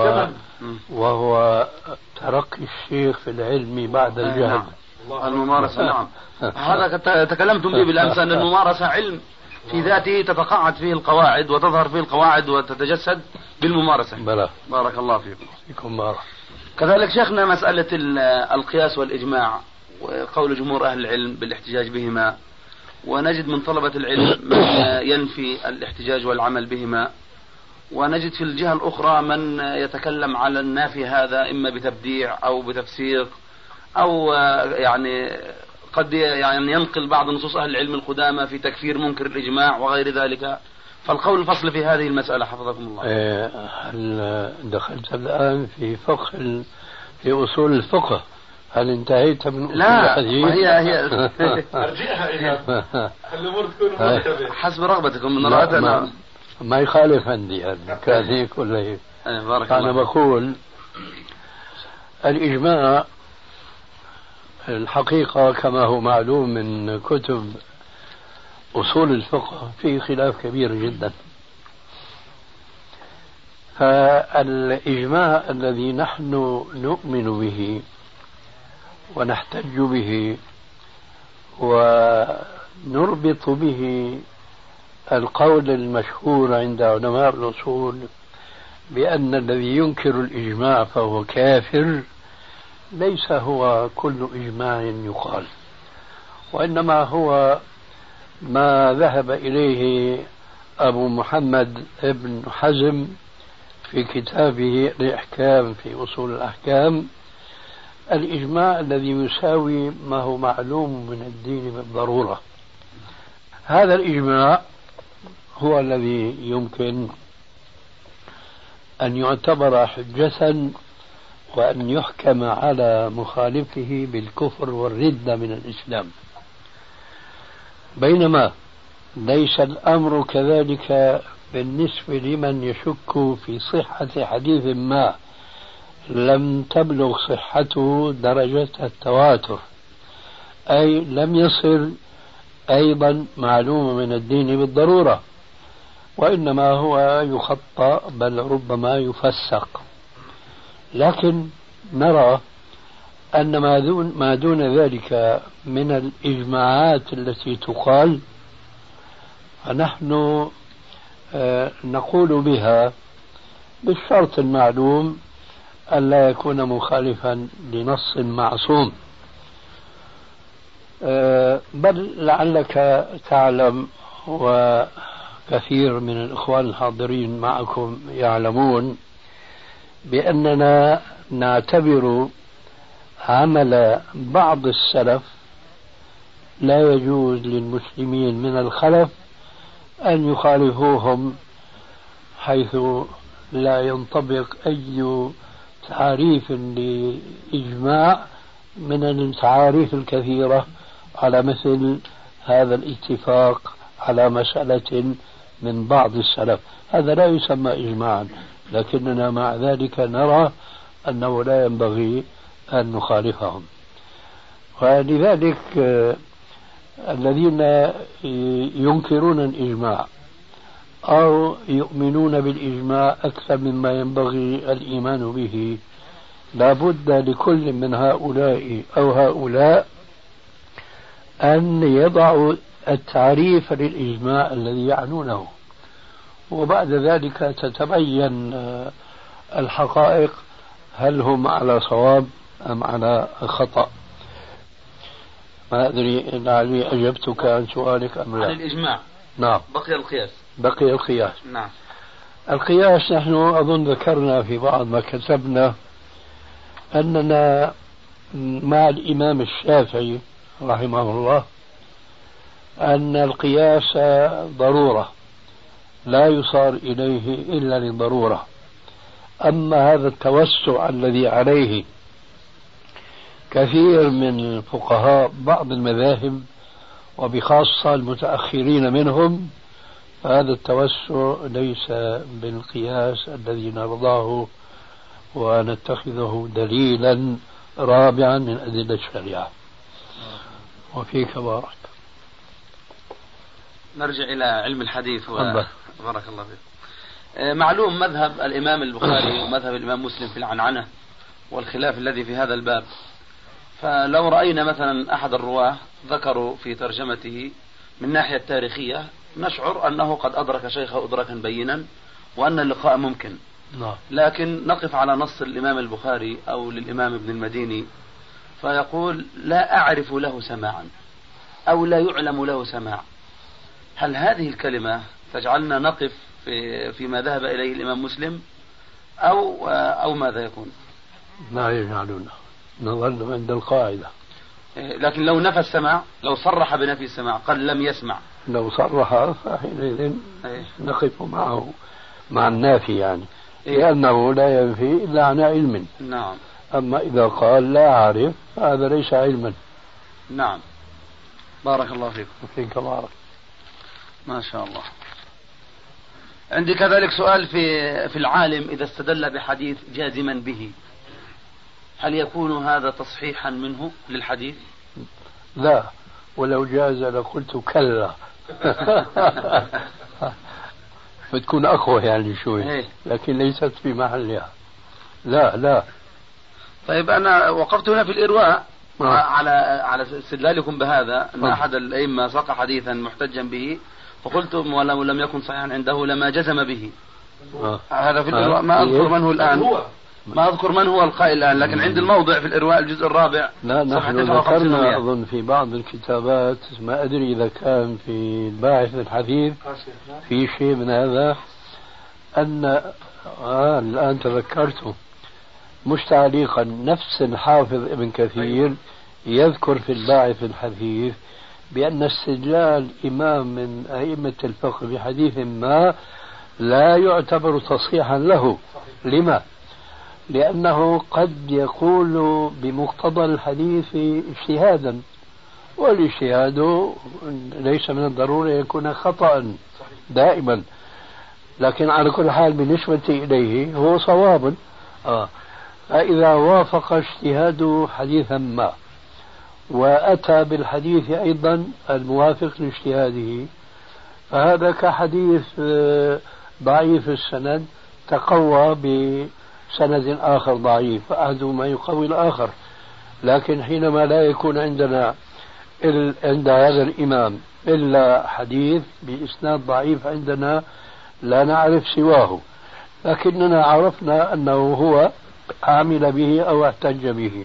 وهو ترقي الشيخ في العلم بعد الجهل. الممارسة. نعم. هذا تكلمتم به بالأمس أن الممارسة علم في ذاته تتقاعد فيه القواعد وتظهر فيه القواعد وتتجسد بالممارسة. بلى. بارك الله فيكم. فيكم بارك. كذلك شيخنا مسألة القياس والإجماع وقول جمهور أهل العلم بالاحتجاج بهما، ونجد من طلبة العلم من ينفي الاحتجاج والعمل بهما، ونجد في الجهة الأخرى من يتكلم على النافي هذا إما بتبديع أو بتفسيق أو يعني قد يعني ينقل بعض نصوص أهل العلم القدامى في تكفير منكر الإجماع وغير ذلك. فالقول الفصل في هذه المسألة حفظكم الله. هل دخلت الآن في في أصول الفقه؟ هل انتهيت من أصول الحديث؟ لا، هي أرجعها إلى الأمور تكون مرتبة حسب رغبتكم. من رأيت ما يخالف عندي يعني كان هيك ولا هيك. أنا بقول الإجماع الحقيقة كما هو معلوم من كتب أصول الفقه فيه خلاف كبير جدا. فالإجماع الذي نحن نؤمن به ونحتج به ونربط به القول المشهور عند علماء الأصول بأن الذي ينكر الإجماع فهو كافر، ليس هو كل إجماع يقال، وإنما هو ما ذهب إليه أبو محمد ابن حزم في كتابه الإحكام في أصول الأحكام، الإجماع الذي يساوي ما هو معلوم من الدين بالضرورة. هذا الإجماع هو الذي يمكن أن يعتبر حجة وأن يحكم على مخالفه بالكفر والردة من الإسلام. بينما ليس الأمر كذلك بالنسبة لمن يشك في صحة حديث ما لم تبلغ صحته درجة التواتر، أي لم يصل أيضا معلومة من الدين بالضرورة، وإنما هو يخطأ بل ربما يفسق. لكن نرى أن ما دون ذلك من الإجماعات التي تقال فنحن نقول بها بالشرط المعلوم ألا يكون مخالفا لنص معصوم. بل لعلك تعلم وكثير من الإخوان الحاضرين معكم يعلمون بأننا نعتبر عمل بعض السلف لا يجوز للمسلمين من الخلف أن يخالفوهم، حيث لا ينطبق أي تعريف لإجماع من التعاريف الكثيرة على مثل هذا الاتفاق على مسألة من بعض السلف. هذا لا يسمى إجماعا، لكننا مع ذلك نرى أنه لا ينبغي أن نخالفهم. ولذلك الذين ينكرون الإجماع أو يؤمنون بالإجماع أكثر مما ينبغي الإيمان به لا بد لكل من هؤلاء أو هؤلاء أن يضعوا التعريف للإجماع الذي يعنونه، وبعد ذلك تتبين الحقائق هل هم على صواب أم على خطأ. ما أدري لعلي أجبتك عن سؤالك أم لا. عن الإجماع. نعم. بقي القياس. نعم. القياس نحن أظن ذكرنا في بعض ما كتبنا أننا مع الإمام الشافعي رحمه الله أن القياس ضرورة لا يصار إليه إلا لضرورة. أما هذا التوسع الذي عليه كثير من فقهاء بعض المذاهب وبخاصة المتأخرين منهم، فهذا التوسع ليس بالقياس الذي نرضاه ونتخذه دليلا رابعا من أدلة الشريعة. وفيك بارك. نرجع إلى علم الحديث بارك الله فيك. معلوم مذهب الإمام البخاري ومذهب الإمام مسلم في العنعنة والخلاف الذي في هذا الباب. فلو رأينا مثلا أحد الرواة ذكروا في ترجمته من ناحية تاريخية نشعر أنه قد أدرك شيخه إدراكا بينا وأن اللقاء ممكن. لكن نقف على نص الإمام البخاري أو للإمام ابن المديني فيقول لا أعرف له سماعا أو لا يعلم له سماع. هل هذه الكلمة تجعلنا نقف فيما ذهب إليه الإمام مسلم أو ماذا يكون؟ لا يجعلنا نظل عند القاعدة. لكن لو نفى السماع، لو صرح بنفي السماع قال لم يسمع، لو صرح فحينئذ نقف معه مع النافي يعني لأنه لا ينفي إلا عن علم. نعم. أما إذا قال لا أعرف هذا ليس علما. نعم. بارك الله فيكم. فيك بارك. ما شاء الله. عندي كذلك سؤال في العالم إذا استدل بحديث جازما به هل يكون هذا تصحيحا منه للحديث؟ لا، ولو جاز لقلت كلا. بتكون أقوى يعني شوي لكن ليست في محلها. لا. طيب أنا وقفت هنا في الإرواء على استدلالكم بهذا أن أحد الأئمة ساق حديثا محتجا به فقلتم ولو لم يكن صحيحا عنده لما جزم به. هذا في الإرواء ما أذكر من هو الآن، ما أذكر من هو القائل الآن، لكن عند الموضع في الإرواء الجزء الرابع. لا نحن ذكرنا أظن في بعض الكتابات ما أدري إذا كان في الباحث الحديث في شيء من هذا أن الآن تذكرته مش تعليقا نفس الحافظ ابن كثير يذكر في الباحث الحديث بأن استدلال إمام من أئمة الفقه بحديث ما لا يعتبر تصحيحا له. لما؟ لأنه قد يقول بمقتضى الحديث اجتهادا، والاجتهاد ليس من الضروري يكون خطأ دائما، لكن على كل حال بالنسبة إليه هو صواب. فإذا وافق اجتهاده حديثا ما وأتى بالحديث أيضا الموافق لاجتهاده فهذا كحديث ضعيف السند تقوى بسند آخر ضعيف فأحدهما يقوي الآخر. لكن حينما لا يكون عندنا عند هذا الإمام إلا حديث بإسناد ضعيف عندنا لا نعرف سواه لكننا عرفنا أنه هو عمل به أو احتج به،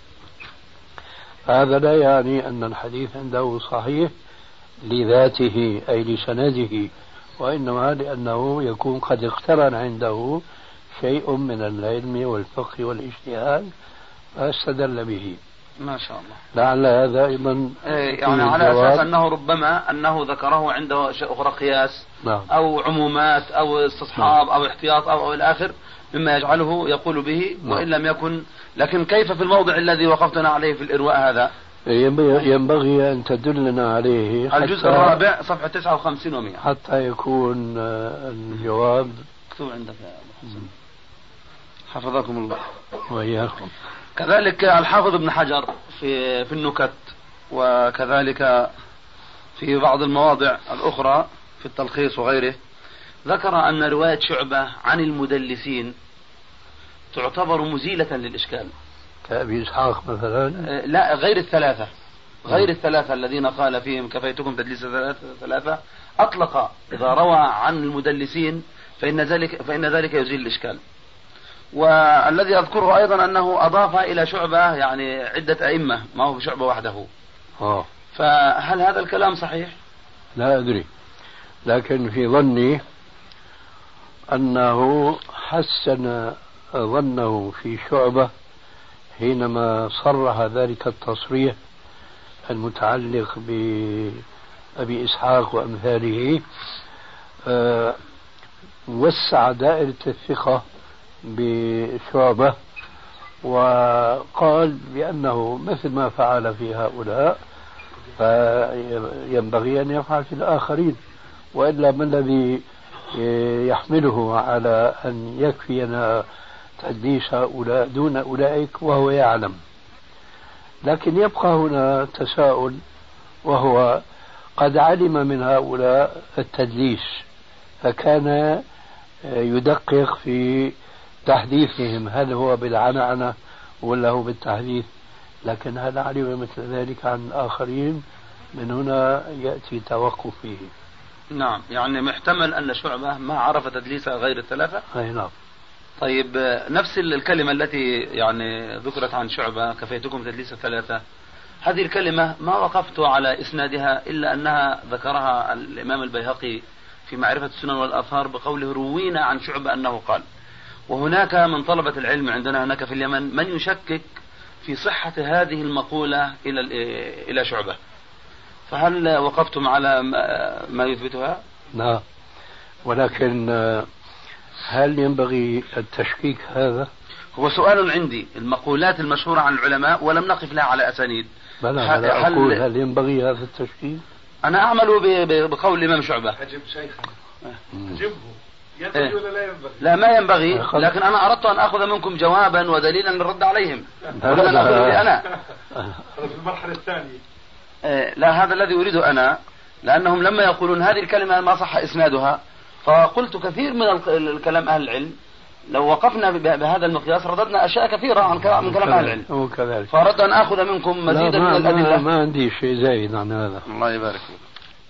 هذا لا يعني أن الحديث عنده صحيح لذاته أي لسنده، وإنما لأنه يكون قد اقترن عنده شيء من العلم والفقه والاجتهاد فاستدل به. ما شاء الله. لعل هذا أيضا يعني على أساس أنه ربما أنه ذكره عنده أشياء أخرى قياس نعم. أو عمومات أو استصحاب أو احتياط أو إلى آخر مما يجعله يقول به وإن لم يكن. لكن كيف في الموضع الذي وقفتنا عليه في الإرواء هذا ينبغي أن تدلنا عليه الجزء الرابع صفحة 59 و100 حتى يكون الجواب مكتوب عندك يا أبو حسن حفظكم الله وإياكم. كذلك الحافظ ابن حجر في النكت وكذلك في بعض المواضع الأخرى في التلخيص وغيره ذكر أن رواية شعبة عن المدلسين تعتبر مزيلة للإشكال كأبي إسحاق مثلا. لا غير الثلاثة الذين قال فيهم كفيتكم تدليس ثلاثة أطلق إذا روى عن المدلسين فإن ذلك يزيل الإشكال. والذي أذكره أيضا أنه أضاف إلى شعبة يعني عدة أئمة ما هو شعبة وحده. فهل هذا الكلام صحيح؟ لا أدري، لكن في ظني أنه حسن ظنه في شعبة حينما صرح ذلك التصريح المتعلق بأبي إسحاق وأمثاله وسع دائرة الثقة بشعبة وقال بأنه مثل ما فعل في هؤلاء فينبغي أن يفعل في الآخرين، وإلا ما الذي يحمله على أن يكفينا تدليس هؤلاء دون أولئك وهو يعلم. لكن يبقى هنا تساؤل وهو قد علم من هؤلاء التدليس فكان يدقق في تحديثهم هل هو بالعنعنة ولا هو بالتحديث، لكن هل علم مثل ذلك عن الآخرين؟ من هنا يأتي توقف فيه. نعم، يعني محتمل أن شعبة ما عرف تدليس غير الثلاثة. أي نعم. طيب نفس الكلمة التي يعني ذكرت عن شعبة كفيتكم تدليس الثلاثة، هذه الكلمة ما وقفت على إسنادها إلا أنها ذكرها الإمام البيهقي في معرفة السنن والآثار بقوله روينا عن شعبة أنه قال. وهناك من طلبة العلم عندنا هناك في اليمن من يشكك في صحة هذه المقولة إلى شعبة، فهل وقفتم على ما يثبتها؟ نعم، ولكن هل ينبغي التشكيك هذا؟ هو سؤال عندي. المقولات المشهورة عن العلماء ولم نقف لها على أسانيد. بلى أقول هل ينبغي هذا التشكيك؟ أنا أعمل بقول الإمام شعبة. أجب شيخنا أجبه ينبغي ولا لا ينبغي؟ لا ما ينبغي، لكن أنا أردت أن أخذ منكم جوابا ودليلا للرد عليهم. أنا في المرحلة الثانية. لا هذا الذي أريده أنا، لأنهم لما يقولون هذه الكلمة ما صح إسنادها، فقلت كثير من الكلام أهل العلم لو وقفنا بهذا المقياس رددنا أشياء كثيرة من كلام أهل العلم، فأردت أن أخذ منكم مزيدا من الأدلة. ما عندي شيء زايد عن هذا. الله يبارك فيك.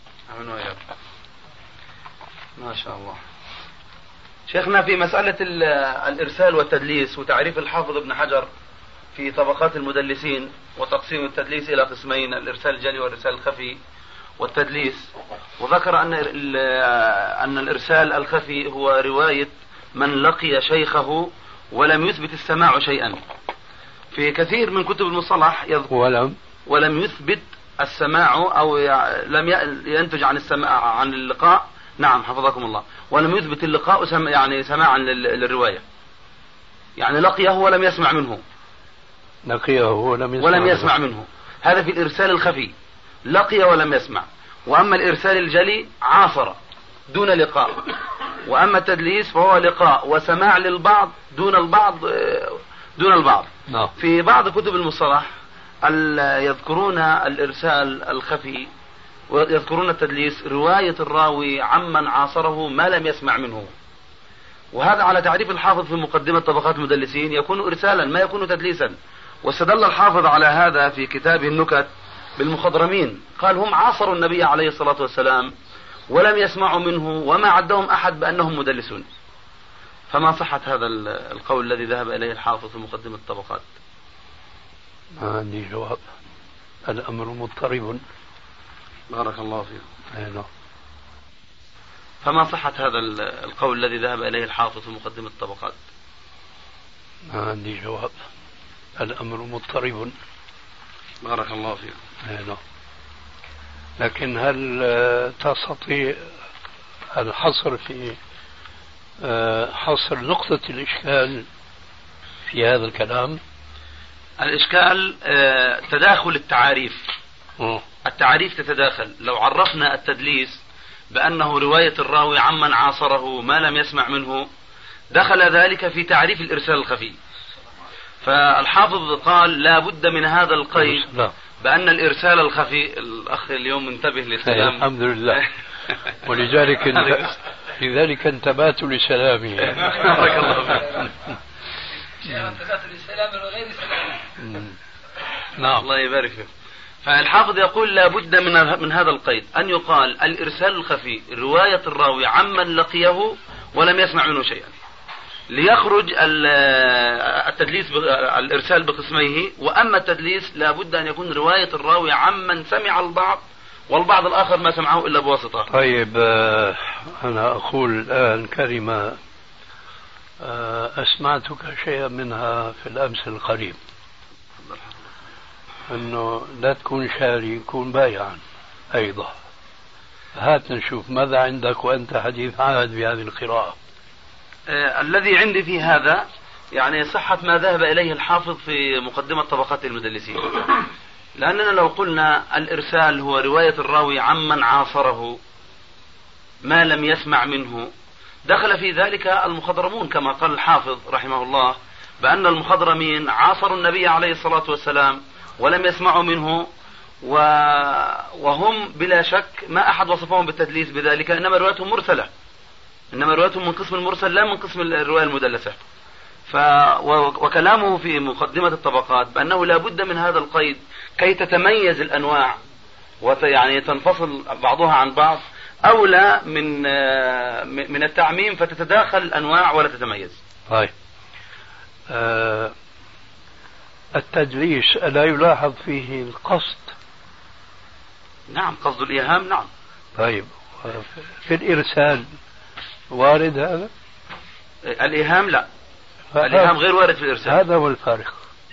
ما شاء الله. شيخنا في مسألة الإرسال والتدليس وتعريف الحافظ ابن حجر في طبقات المدلسين وتقسيم التدليس إلى قسمين، الإرسال الجلي والإرسال الخفي والتدليس، وذكر أن الإرسال الخفي هو رواية من لقي شيخه ولم يثبت السماع شيئا. في كثير من كتب المصطلح يذكر ولم يثبت السماع أو لم ينتج عن السماع عن اللقاء. نعم حفظكم الله. ولم يثبت اللقاء يعني سماعا للرواية، يعني لقيه ولم يسمع منه. لقيه ولم يسمع منه. هذا في الإرسال الخفي، لقي ولم يسمع. وأما الإرسال الجلي عاصر دون لقاء. وأما التدليس فهو لقاء وسماع للبعض دون البعض دون البعض. نعم. في بعض كتب المصطلح يذكرون الإرسال الخفي ويذكرون التدليس رواية الراوي عمن عاصره ما لم يسمع منه، وهذا على تعريف الحافظ في مقدمة طبقات المدلسين يكون إرسالا ما يكون تدليسا. واستدل الحافظ على هذا في كتابه النكت بالمخضرمين، قال هم عاصروا النبي عليه الصلاة والسلام ولم يسمعوا منه وما عدهم أحد بأنهم مدلسون. فما صحة هذا القول الذي ذهب إليه الحافظ في مقدمة الطبقات؟ ما عندي جواب، الأمر مضطرب. بارك الله فيك. نعم. فما صحة هذا القول الذي ذهب إليه الحافظ في مقدمة الطبقات؟ ما عندي جواب، الأمر مضطرب. بارك الله فيك. نعم. لكن هل تستطيع الحصر في حصر نقطة الإشكال في هذا الكلام؟ الإشكال تداخل التعاريف. التعاريف تتداخل. لو عرفنا التدليس بأنه رواية الراوي عمن عاصره ما لم يسمع منه دخل ذلك في تعريف الإرسال الخفي. فالحافظ قال لا بد من هذا القيد بأن الإرسال الخفي. الأخ اليوم منتبه للسلام. الحمد لله. لذلك انتبهت لسلامي. بارك الله فيك. انتبهت لسلام وغير سلام. نعم. الله يبارك فيك. فالحافظ يقول لا بد من هذا القيد أن يقال الإرسال الخفي رواية الراوي عمن لقيه ولم يسمع منه شيئا، ليخرج التدليس الإرسال بقسميه. وأما التدليس لا بد أن يكون رواية الراوي عمن سمع البعض والبعض الآخر ما سمعه إلا بواسطة. طيب أنا أقول الآن كلمة أسمعتك شيئا منها في الأمس القريب، أنه لا تكون شاري كون بايعا أيضا. هات نشوف ماذا عندك وأنت حديث عهد بهذه القراءة. الذي عندي في هذا يعني صحة ما ذهب إليه الحافظ في مقدمة طبقات المدلسين، لأننا لو قلنا الإرسال هو رواية الراوي عمن عاصره ما لم يسمع منه دخل في ذلك المخضرمون، كما قال الحافظ رحمه الله بأن المخضرمين عاصروا النبي عليه الصلاة والسلام ولم يسمعوا منه، وهم بلا شك ما أحد وصفهم بالتدليس بذلك، إنما روايتهم مرسلة، إنما روايتهم من قسم المرسل لا من قسم الرواية المدلسة. وكلامه في مقدمة الطبقات بأنه لا بد من هذا القيد كي تتميز الأنواع ويعني تنفصل بعضها عن بعض أولى من التعميم فتتداخل الأنواع ولا تتميز. طيب التدليس ألا يلاحظ فيه القصد؟ نعم، قصد الإيهام. نعم. طيب في الإرسال وارد هذا؟ الإيهام لا، الإيهام غير وارد في الإرسال. هذا هو الفارق.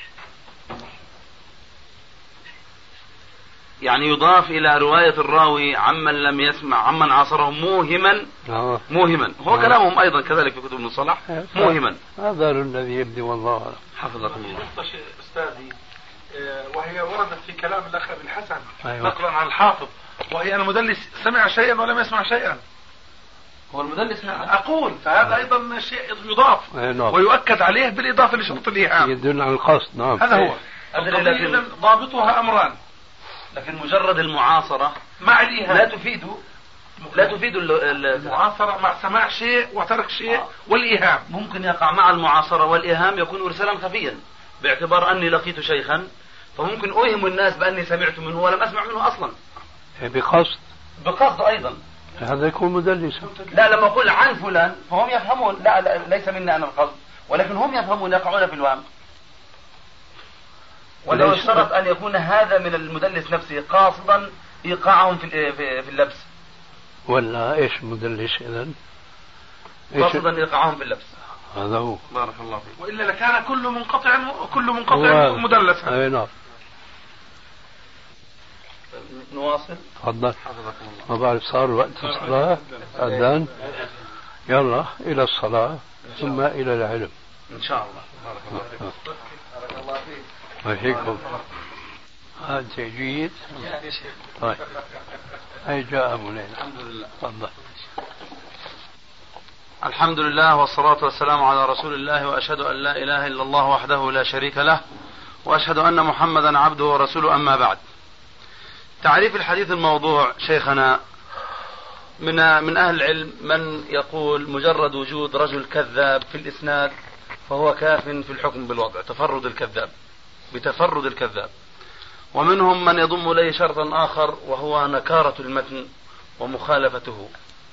يعني يضاف إلى رواية الراوي عمن لم يسمع عمن عاصره موهما هو كلامهم أيضا كذلك في كتب المصطلح موهما. هذا الذي يبدي والله حفظكم الله. أستاذي وهي وردت في كلام الأخ أبي الحسن نقلا عن الحافظ، وهي أن المدلس سمع شيئا ولم يسمع شيئا. هو المدلس أقول فهذا أيضا شيء يضاف ويؤكد عليه بالإضافة لشرط الإيهام يدل على القصد. نعم، هذا هو. لكن ضابطها أمران، لكن مجرد المعاصرة مع الإيهام لا تفيد المعاصرة مع سماع شيء وترك شيء والإيهام. ممكن يقع مع المعاصرة والإيهام يكون إرسالا خفيا، باعتبار أني لقيت شيخا فممكن أوهم الناس بأني سمعت منه ولم أسمع منه أصلا بقصد أيضا. هذا يكون مدلس. لا، لما أقول عن فلان فهم يفهمون لا ليس مني أنا القصد، ولكن هم يفهمون يقعون في الوهم. ولو اشترط أن يكون هذا من المدلس نفسه قاصدا إيقاعهم في اللبس. ولا إيش مدلس إذن؟ قاصدا إيقاعهم في اللبس. هذا هو. بارك الله فيك. وإلا لكان كل منقطع مدلسا. أي نعم. نواصل. تفضل. ما بعرف صار وقت الصلاة أذان. يلا إلى الصلاة ثم إلى العلم إن شاء الله. بارك الله فيك. بارك الله فيك. وفيكم. أنت جيد؟ طيب. هاي جاء أبو ليلى. الحمد لله. تفضل. الحمد لله والصلاة والسلام على رسول الله، وأشهد أن لا إله إلا الله وحده لا شريك له، وأشهد أن محمدا عبده ورسوله، أما بعد. تعريف الحديث الموضوع شيخنا، من أهل العلم من يقول مجرد وجود رجل كذاب في الإسناد فهو كاف في الحكم بالوضع، بتفرد الكذاب. ومنهم من يضم إليه شرطا آخر وهو نكارة المتن ومخالفته.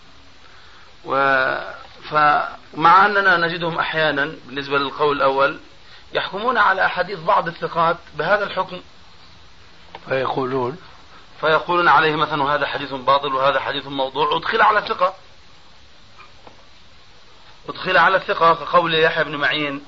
فمع أننا نجدهم أحيانا بالنسبة للقول الأول يحكمون على أحاديث بعض الثقات بهذا الحكم، فيقولون عليه مثلا هذا حديث باطل وهذا حديث موضوع، أدخل على الثقة كقول يحيى بن معين.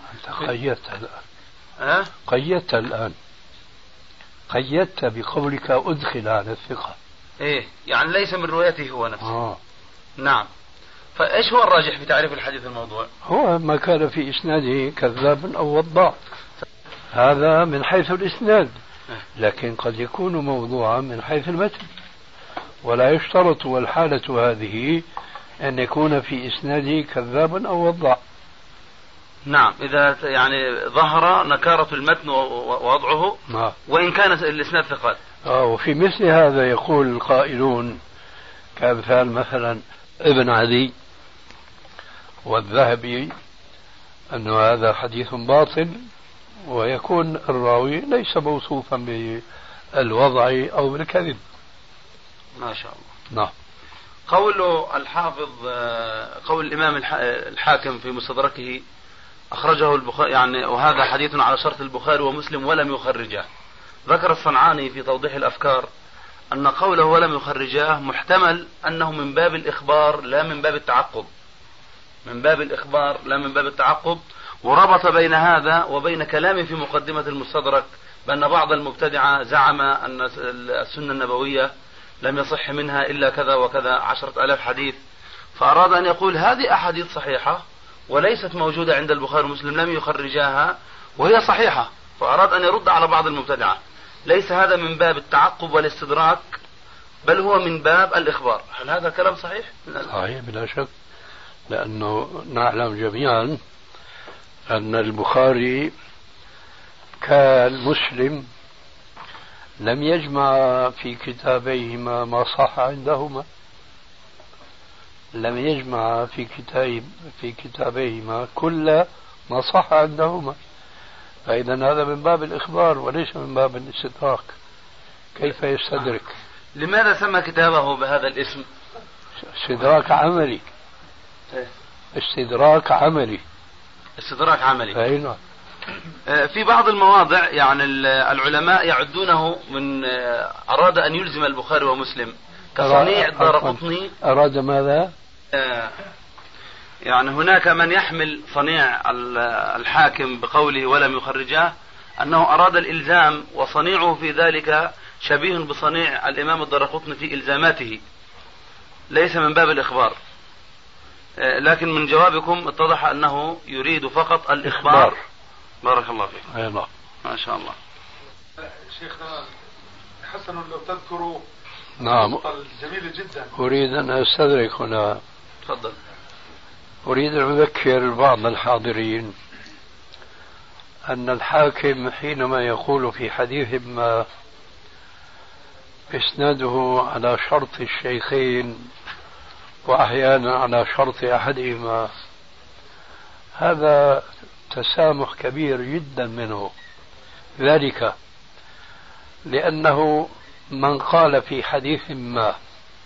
قيدت بقولك أدخل على الثقة. إيه يعني ليس من روايته هو نفسه. نعم. فإيش هو الراجح في تعريف الحديث الموضوع؟ هو ما كان في إسناده كذاب أو وضاع، هذا من حيث الإسناد، لكن قد يكون موضوعا من حيث المتن، ولا يشترط والحالة هذه أن يكون في إسناده كذاب أو وضاع. نعم، إذا يعني ظهر نكارة المتن ووضعه وإن كان الإسناد ثقات. وفي مثل هذا يقول القائلون كأمثال مثلا ابن عدي والذهبي أن هذا حديث باطل، ويكون الراوي ليس موصوفا بالوضع أو بالكذب. ما شاء الله. نعم. قول الحافظ، قول الإمام الحاكم في مستدركه أخرجه البخاري يعني وهذا حديث على شرط البخاري ومسلم ولم يخرجاه. ذكر الصنعاني في توضيح الأفكار أن قوله ولم يخرجاه محتمل أنه من باب الإخبار لا من باب التعقب، وربط بين هذا وبين كلامه في مقدمة المستدرك بأن بعض المبتدعة زعم أن السنة النبوية لم يصح منها إلا كذا وكذا 10,000 حديث، فأراد أن يقول هذه أحاديث صحيحة وليست موجودة عند البخاري ومسلم، لم يخرجاها وهي صحيحة، فأراد أن يرد على بعض المبتدعة. ليس هذا من باب التعقب والاستدراك، بل هو من باب الإخبار. هل هذا كلام صحيح؟ صحيح بلا شك، لأنه نعلم جميعا أن البخاري كالمسلم لم يجمع في كتابيهما ما صح عندهما، لم يجمع في كتابيهما كل ما صح عندهما، فإذا هذا من باب الإخبار وليس من باب الاستدراك. كيف يستدرك؟ لماذا سمى كتابه بهذا الاسم؟ استدراك عملي. استدراك عملي. أي نعم. في بعض المواضع يعني العلماء يعدونه من أراد أن يلزم البخاري ومسلم كصنيع الدارقطني. أراد ماذا؟ يعني هناك من يحمل صنيع الحاكم بقوله ولم يخرجاه أنه أراد الإلزام، وصنيعه في ذلك شبيه بصنيع الإمام الدارقطني في إلزاماته، ليس من باب الإخبار. لكن من جوابكم اتضح أنه يريد فقط الإخبار. بارك الله فيك. أيوة. ما شاء الله. شيخنا حسن لو تذكروا. نعم. جميل جدا. أريد أن أستدرك هنا. تفضل. أريد أن أذكر بعض الحاضرين أن الحاكم حينما يقول في حديث ما إسناده على شرط الشيخين وأحيانا على شرط أحدهما، هذا تسامح كبير جدا منه، ذلك لأنه من قال في حديث ما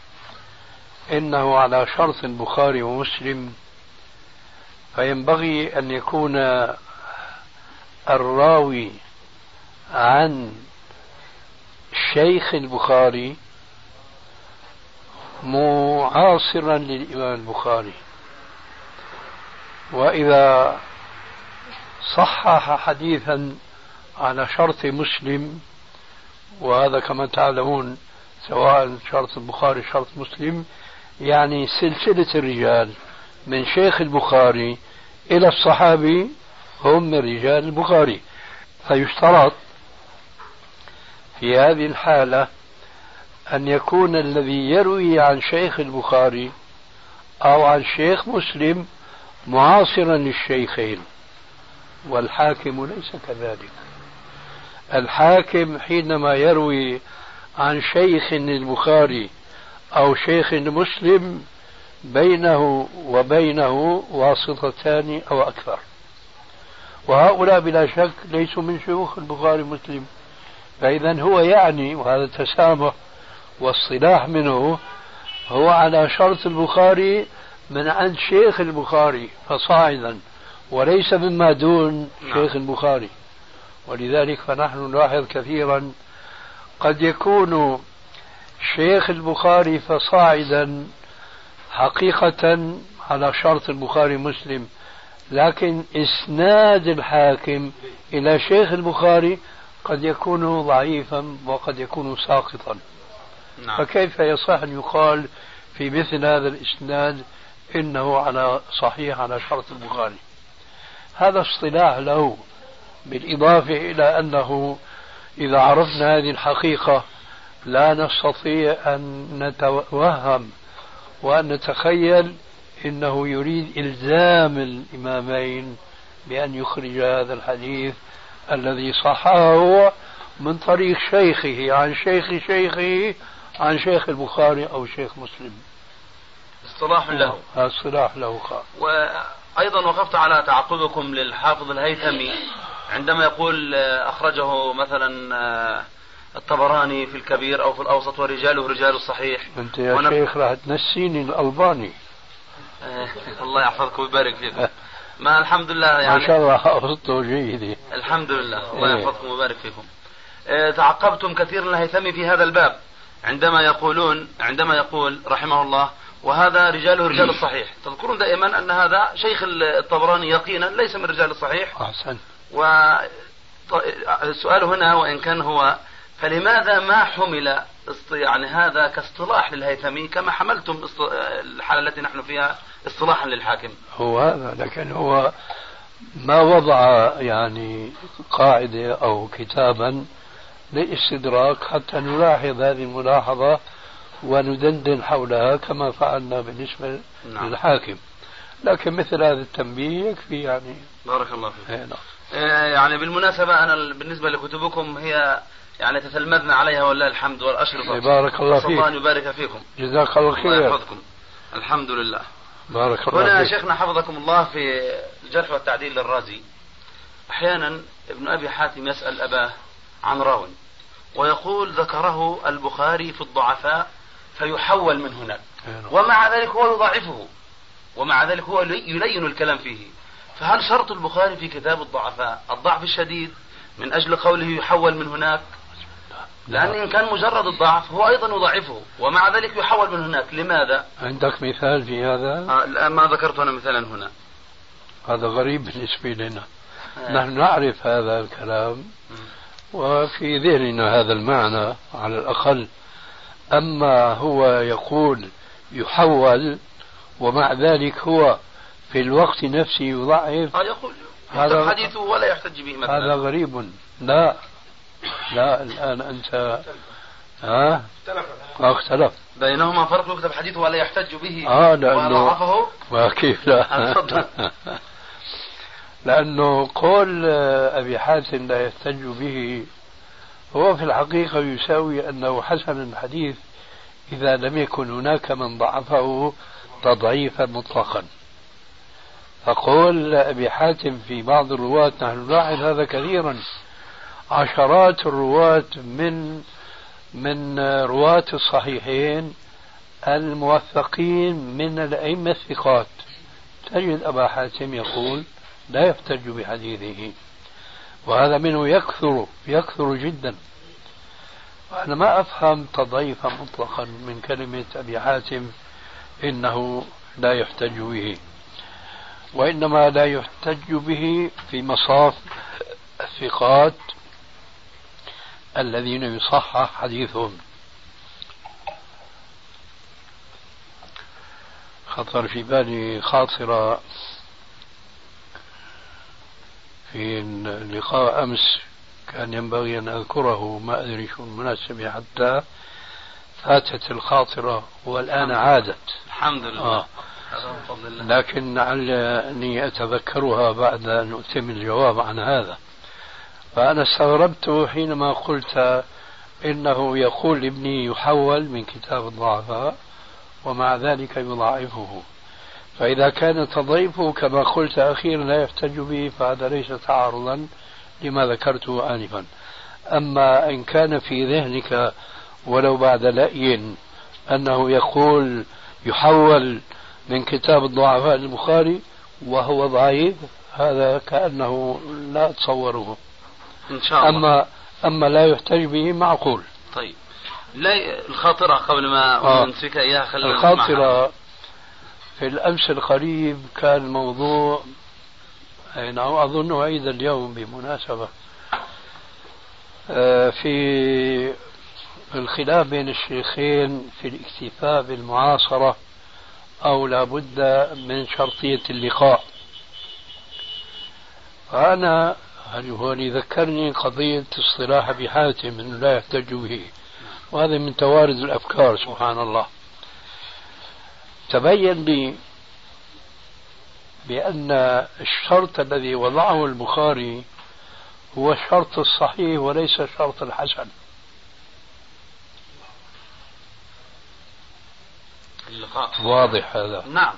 إنه على شرط البخاري ومسلم فينبغي أن يكون الراوي عن شيخ البخاري معاصرا للإمام البخاري، وإذا صحح حديثا على شرط مسلم، وهذا كما تعلمون سواء شرط البخاري شرط مسلم يعني سلسلة الرجال من شيخ البخاري إلى الصحابي هم من رجال البخاري، فيشترط في هذه الحالة أن يكون الذي يروي عن شيخ البخاري أو عن شيخ مسلم معاصرا للشيخين، والحاكم ليس كذلك. الحاكم حينما يروي عن شيخ البخاري أو شيخ مسلم بينه وبينه واسطتان أو أكثر، وهؤلاء بلا شك ليسوا من شيوخ البخاري مسلم. فإذا هو يعني، وهذا تسامح والصلاح منه، هو على شرط البخاري من عند شيخ البخاري فصاعدا، وليس مما دون شيخ البخاري. ولذلك فنحن نلاحظ كثيرا قد يكون شيخ البخاري فصاعدا حقيقة على شرط البخاري مسلم، لكن إسناد الحاكم إلى شيخ البخاري قد يكون ضعيفا وقد يكون ساقطا. فكيف يصح أن يقال في مثل هذا الإسناد إنه على صحيح على شرط البخاري؟ هذا اصطلاح له، بالإضافة إلى أنه إذا عرفنا هذه الحقيقة لا نستطيع أن نتوهم وأن نتخيل إنه يريد إلزام الإمامين بأن يخرج هذا الحديث الذي صححه من طريق شيخه عن شيخ شيخه عن شيخ البخاري أو شيخ مسلم. اصطلاح له، اصطلاح له خاص. وأيضا وقفت على تعقبكم للحافظ الهيثمي عندما يقول أخرجه مثلا الطبراني في الكبير أو في الأوسط ورجاله رجال الصحيح. أنت يا شيخ راح تنسيني الألباني. الله يحفظكم ويبارك فيكم. ما الحمد لله يعني ما شاء الله حفظته جيدة. الحمد لله، الله يحفظكم ويبارك فيكم. تعقبتم كثيرا الهيثمي في هذا الباب عندما يقول رحمه الله وهذا رجاله رجال الصحيح. تذكرون دائما أن هذا شيخ الطبراني يقينا ليس من رجال الصحيح. أحسن. والسؤال هنا وإن كان هو، فلماذا ما حمل يعني هذا كاصطلاح للهيثمي كما حملتم الحالة التي نحن فيها اصطلاحا للحاكم؟ هو هذا، لكن هو ما وضع يعني قاعدة أو كتابا لاستدراك حتى نلاحظ هذه الملاحظة وندندن حولها كما فعلنا بالنسبة للحاكم. لكن مثل هذا التنبيه يكفي يعني. بارك الله فيك. يعني بالمناسبة أنا بالنسبة لكتبكم هي يعني تتلمذنا عليها والله الحمد والأشرفة. بارك الله فيك. الله يبارك فيكم. جزاك الله خير. الله يحفظكم. الحمد لله. بارك الله هنا فيك. شيخنا حفظكم الله في الجرح والتعديل للرازي أحيانا ابن أبي حاتم يسأل أباه عن راو ويقول ذكره البخاري في الضعفاء فيحول من هناك، ومع ذلك هو يضعفه، ومع ذلك هو يلين الكلام فيه. فهل شرط البخاري في كتاب الضعفاء الضعف الشديد من أجل قوله يحول من هناك؟ لأن إن كان مجرد الضعف هو أيضا يضعفه ومع ذلك يحول من هناك. لماذا؟ عندك مثال في هذا؟ ما ذكرت أنا مثالا هنا. هذا غريب بالنسبة لنا. نحن نعرف هذا الكلام وفي ذهننا هذا المعنى على الأقل، أما هو يقول يحول ومع ذلك هو في الوقت نفسه يضعف، يقول هذا حديثه ولا يحتج به مثلا. هذا غريب. لا الآن أنت اختلف بينهما فرق، يكتب حديثه ولا يحتج به وضعفه. وكيف لا؟ لأنه قول أبي حاتم لا يحتج به هو في الحقيقة يساوي أنه حسن الحديث إذا لم يكن هناك من ضعفه تضعيفا مطلقا. فقول أبي حاتم في بعض الرواة، نحن نلاحظ هذا كثيرا، عشرات الرواة من رواة الصحيحين الموثقين من الأئمة الثقات، تجد أبا حاتم يقول لا يحتج بحديثه، وهذا منه يكثر جدا. وأنا ما أفهم تضعيفا مطلقا من كلمة أبي حاتم إنه لا يحتج به، وإنما لا يحتج به في مصاف الثقات الذين يصحح حديثهم. خطر في بالي خاطرة في اللقاء أمس كان ينبغي أن أذكره، ما أدري شو المناسبة حتى فاتت الخاطرة والآن عادت. الحمد لله. لكن لعلني أتذكرها بعد أن أتم الجواب عن هذا. فأنا استغربت حينما قلت إنه يقول ابني يحول من كتاب الضعفاء ومع ذلك يضاعفه، فإذا كان تضعيفه كما قلت أخيرا لا يحتج به فهذا ليس تعارضا لما ذكرته آنفا. أما إن كان في ذهنك ولو بعد لأي أنه يقول يحول من كتاب الضعفاء البخاري وهو ضعيف، هذا كأنه لا أتصوره إن شاء الله. أما لا يحتج به معقول. طيب، لا الخاطرة قبل ما نمسك إياها خلينا الخاطرة في الأمس القريب كان موضوع أظن أيضا اليوم بمناسبة في الخلاف بين الشيخين في الاكتفاء بالمعاصرة أو لابد من شرطية اللقاء. فأنا هو ذكرني قضية اصطلاح أبي حاتم أنه لا يحتج به، وهذا من توارد الأفكار سبحان الله. تبين لي بأن الشرط الذي وضعه البخاري هو الشرط الصحيح وليس الشرط الحسن. اللقاء واضح هذا؟ نعم.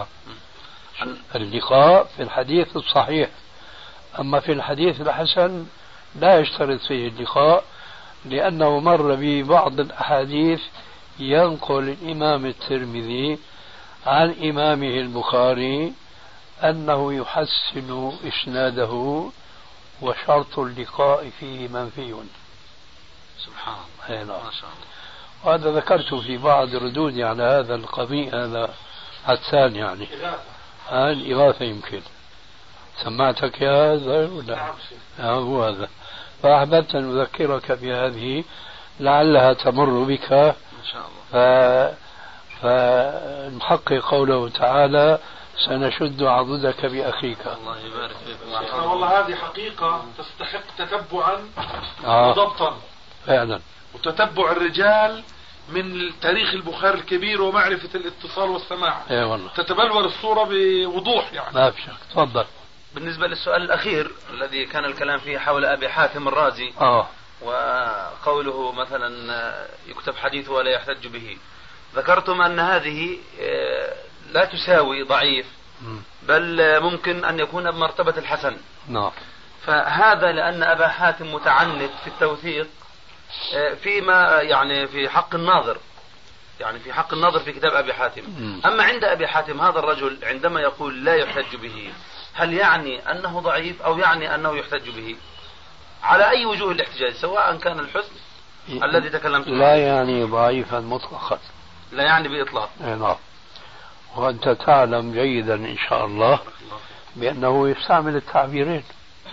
اللقاء في الحديث الصحيح، أما في الحديث الحسن لا يشترط فيه اللقاء، لأنه مر ببعض الأحاديث ينقل الإمام الترمذي عن إمامه البخاري أنه يحسن إسناده وشرط اللقاء فيه منفي. سبحان الله. ما شاء الله. وهذا ذكرته في بعض ردودي على هذا القضية، هذا حدثان يعني الإغاثة يمكن سمعتك يا هذا ولا هو هذا. فأحببت أن أذكرك بهذه لعلها تمر بك إن شاء الله. فنحقق قوله تعالى سنشد عضدك بأخيك. الله يبارك فيك. والله هذه حقيقة تستحق تتبعا وضبطا فعلا، وتتبع الرجال من تاريخ البخاري الكبير ومعرفة الاتصال والسماع. اي والله تتبلور الصورة بوضوح يعني. ما في شك. تفضل. بالنسبة للسؤال الأخير الذي كان الكلام فيه حول أبي حاتم الرازي وقوله مثلا يكتب حديثه ولا يحتج به، ذكرتم أن هذه لا تساوي ضعيف، بل ممكن أن يكون بمرتبة الحسن. نعم. فهذا لأن أبا حاتم متعنت في التوثيق فيما يعني في حق الناظر، يعني في حق الناظر في كتاب أبي حاتم. أما عند أبي حاتم هذا الرجل عندما يقول لا يحتج به، هل يعني أنه ضعيف أو يعني أنه يحتج به؟ على أي وجوه الاحتجاج، سواء كان الحسن الذي تكلمت عنه لا يعني ضعيفا مطلقا، لا يعني بإطلاق. نعم. وأنت تعلم جيدا إن شاء الله بأنه يستعمل التعبيرين،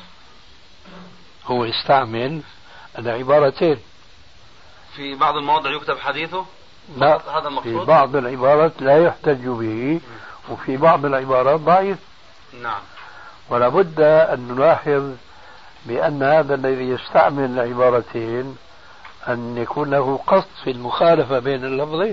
هو يستعمل العبارتين. في بعض المواضع يكتب حديثه، لا، هذا المقصود. في بعض العبارات لا يحتج به وفي بعض العبارات ضعيف. نعم. ولا بد أن نلاحظ بأن هذا الذي يستعمل العبارتين أن يكون له قصد في المخالفة بين اللفظين.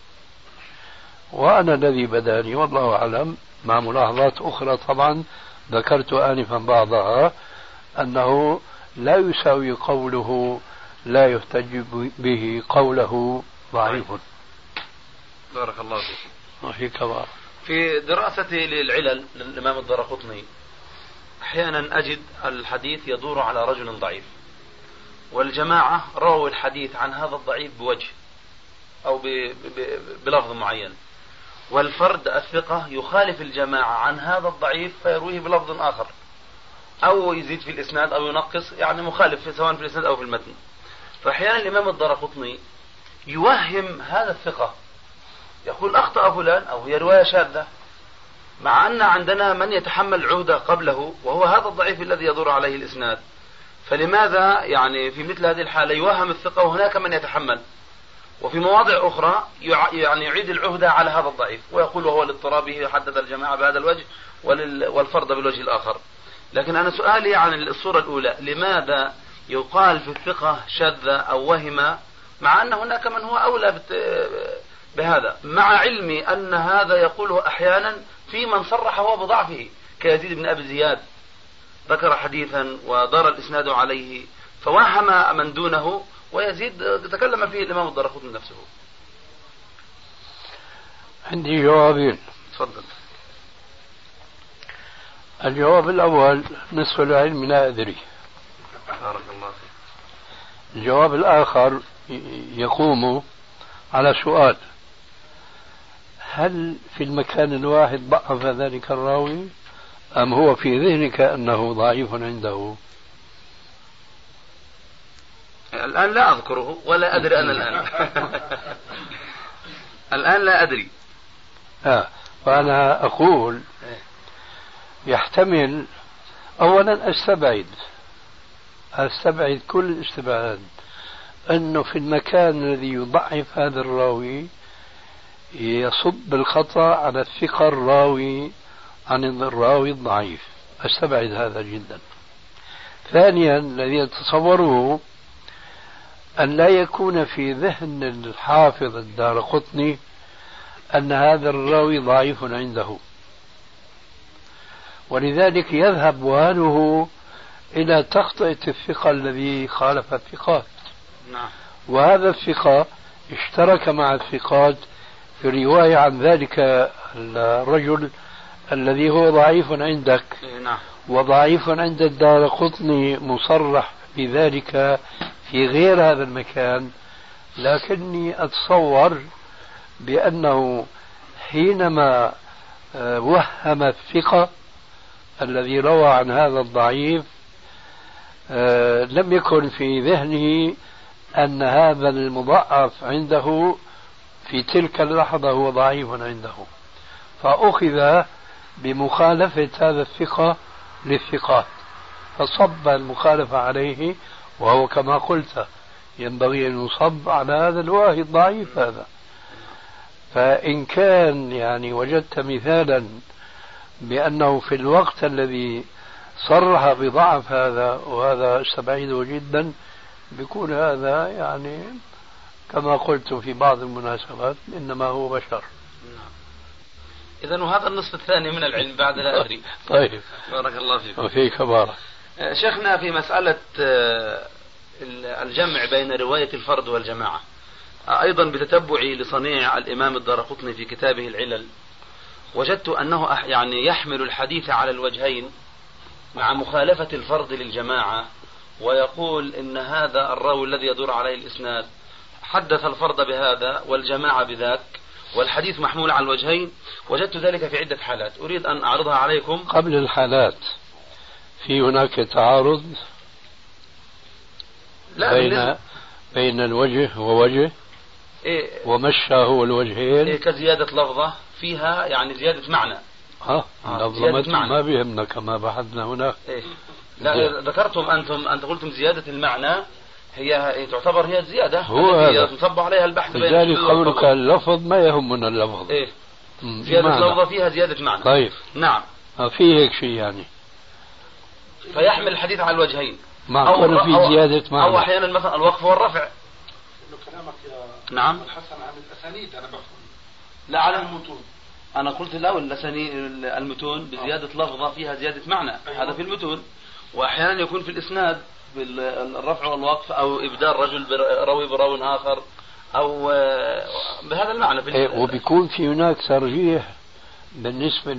وأنا الذي بداني والله أعلم مع ملاحظات أخرى طبعا ذكرت آنفا بعضها، أنه لا يساوي قوله لا يحتج به قوله ضعيف. بارك الله فيك. وفيك بارك. في دراستي للعلل للإمام الدارقطني أحيانا أجد الحديث يدور على رجل ضعيف، والجماعة رووا الحديث عن هذا الضعيف بوجه أو بلفظ معين، والفرد الثقة يخالف الجماعة عن هذا الضعيف فيرويه بلفظ آخر، أو يزيد في الإسناد أو ينقص، يعني مخالف سواء في الإسناد أو في المتن. فأحيانا الإمام الدارقطني يوهم هذا الثقة، يقول أخطأ فلان أو هي رواية شاذة، مع أن عندنا من يتحمل عهدة قبله وهو هذا الضعيف الذي يدور عليه الإسناد. فلماذا يعني في مثل هذه الحالة يوهم الثقة وهناك من يتحمل، وفي مواضع أخرى يعني يعيد العهدة على هذا الضعيف ويقول وهو لاضطرابه حدد الجماعة بهذا الوجه والفرد بالوجه الآخر. لكن أنا سؤالي عن الصورة الأولى، لماذا يقال في الثقة شذ أو وهم، مع أن هناك من هو أولى بهذا، مع علمي أن هذا يقوله أحيانا في من صرح هو بضعفه كيزيد بن أبي زياد، ذكر حديثا ودار الإسناد عليه فوهم من دونه، ويزيد تكلم فيه الإمام الدارقطني نفسه. عندي جوابين. تفضل. الجواب الأول نصف العلم لا أدري. بارك الله فيك. الجواب الآخر يقوم على سؤال: هل في المكان الواحد ضعف ذلك الراوي أم هو في ذهنك أنه ضعيف عنده؟ الآن لا أذكره ولا أدري أنا الآن. الآن لا أدري. فأنا أقول يحتمل، أولا أستبعد كل الاستبعاد أنه في المكان الذي يضعف هذا الراوي يصب الخطأ على الثقة الراوي عن الراوي الضعيف، أستبعد هذا جدا. ثانيا الذي أتصوره أن لا يكون في ذهن الحافظ الدارقطني أن هذا الراوي ضعيف عنده، ولذلك يذهب وهنه إلى تخطئة الثقة الذي خالف الثقات. نعم. وهذا الثقة اشترك مع الثقات في الرواية عن ذلك الرجل الذي هو ضعيف عندك. نعم. وضعيف عند الدارقطني مصرح بذلك في غير هذا المكان، لكني أتصور بأنه حينما وهم الثقة الذي روى عن هذا الضعيف لم يكن في ذهنه أن هذا المضعف عنده في تلك اللحظة هو ضعيف عنده، فأخذ بمخالفة هذا الثقة للثقات فصب المخالفة عليه، وهو كما قلت ينبغي أن يصب على هذا الواهي الضعيف هذا. فإن كان يعني وجدت مثالا بأنه في الوقت الذي صرح بضعف هذا، وهذا استبعده جدا، بيكون هذا يعني كما قلت في بعض المناسبات إنما هو بشر. إذن وهذا النصف الثاني من العلم بعد لا أدري. طيب. بارك الله فيك. وفيك بارك. شيخنا في مسألة الجمع بين رواية الفرد والجماعة، أيضا بتتبعي لصنيع الإمام الدارقطني في كتابه العلل، وجدت أنه يعني يحمل الحديث على الوجهين مع مخالفة الفرد للجماعة، ويقول إن هذا الراوي الذي يدور عليه الإسناد حدث الفرد بهذا والجماعة بذاك، والحديث محمول على الوجهين. وجدت ذلك في عدة حالات أريد أن أعرضها عليكم. قبل الحالات في هناك تعارض بين الوجه ووجه؟ إيه، ومشى هو الوجهين. إيه، كزيادة لفظة فيها يعني زيادة معنى. لفظة ما بيهمنا كما بحثنا هناك. إيه. لا ذكرتم أنت قلتم زيادة المعنى هي تعتبر هي الزيادة التي ينصب عليها البحث. لذلك قولك اللفظ ما يهمنا اللفظ. إيه. زيادة لفظة فيها زيادة معنى. طيب. نعم. في هيك شيء يعني. فيحمل الحديث على الوجهين. معقول في زيادة معنى. أو أحيانا مثلا الوقف والرفع. كلامك يا نعم. الحسن عن الأسانيد أنا بفهم. لا على المتون. أنا قلت الأول المتون بزيادة لفظة فيها زيادة معنى. أيوة. هذا في المتون. وأحيانا يكون في الإسناد بالرفع والوقف، أو إبدال رجل روي براو آخر، أو بهذا المعنى. وبيكون في هناك ترجيح بالنسبة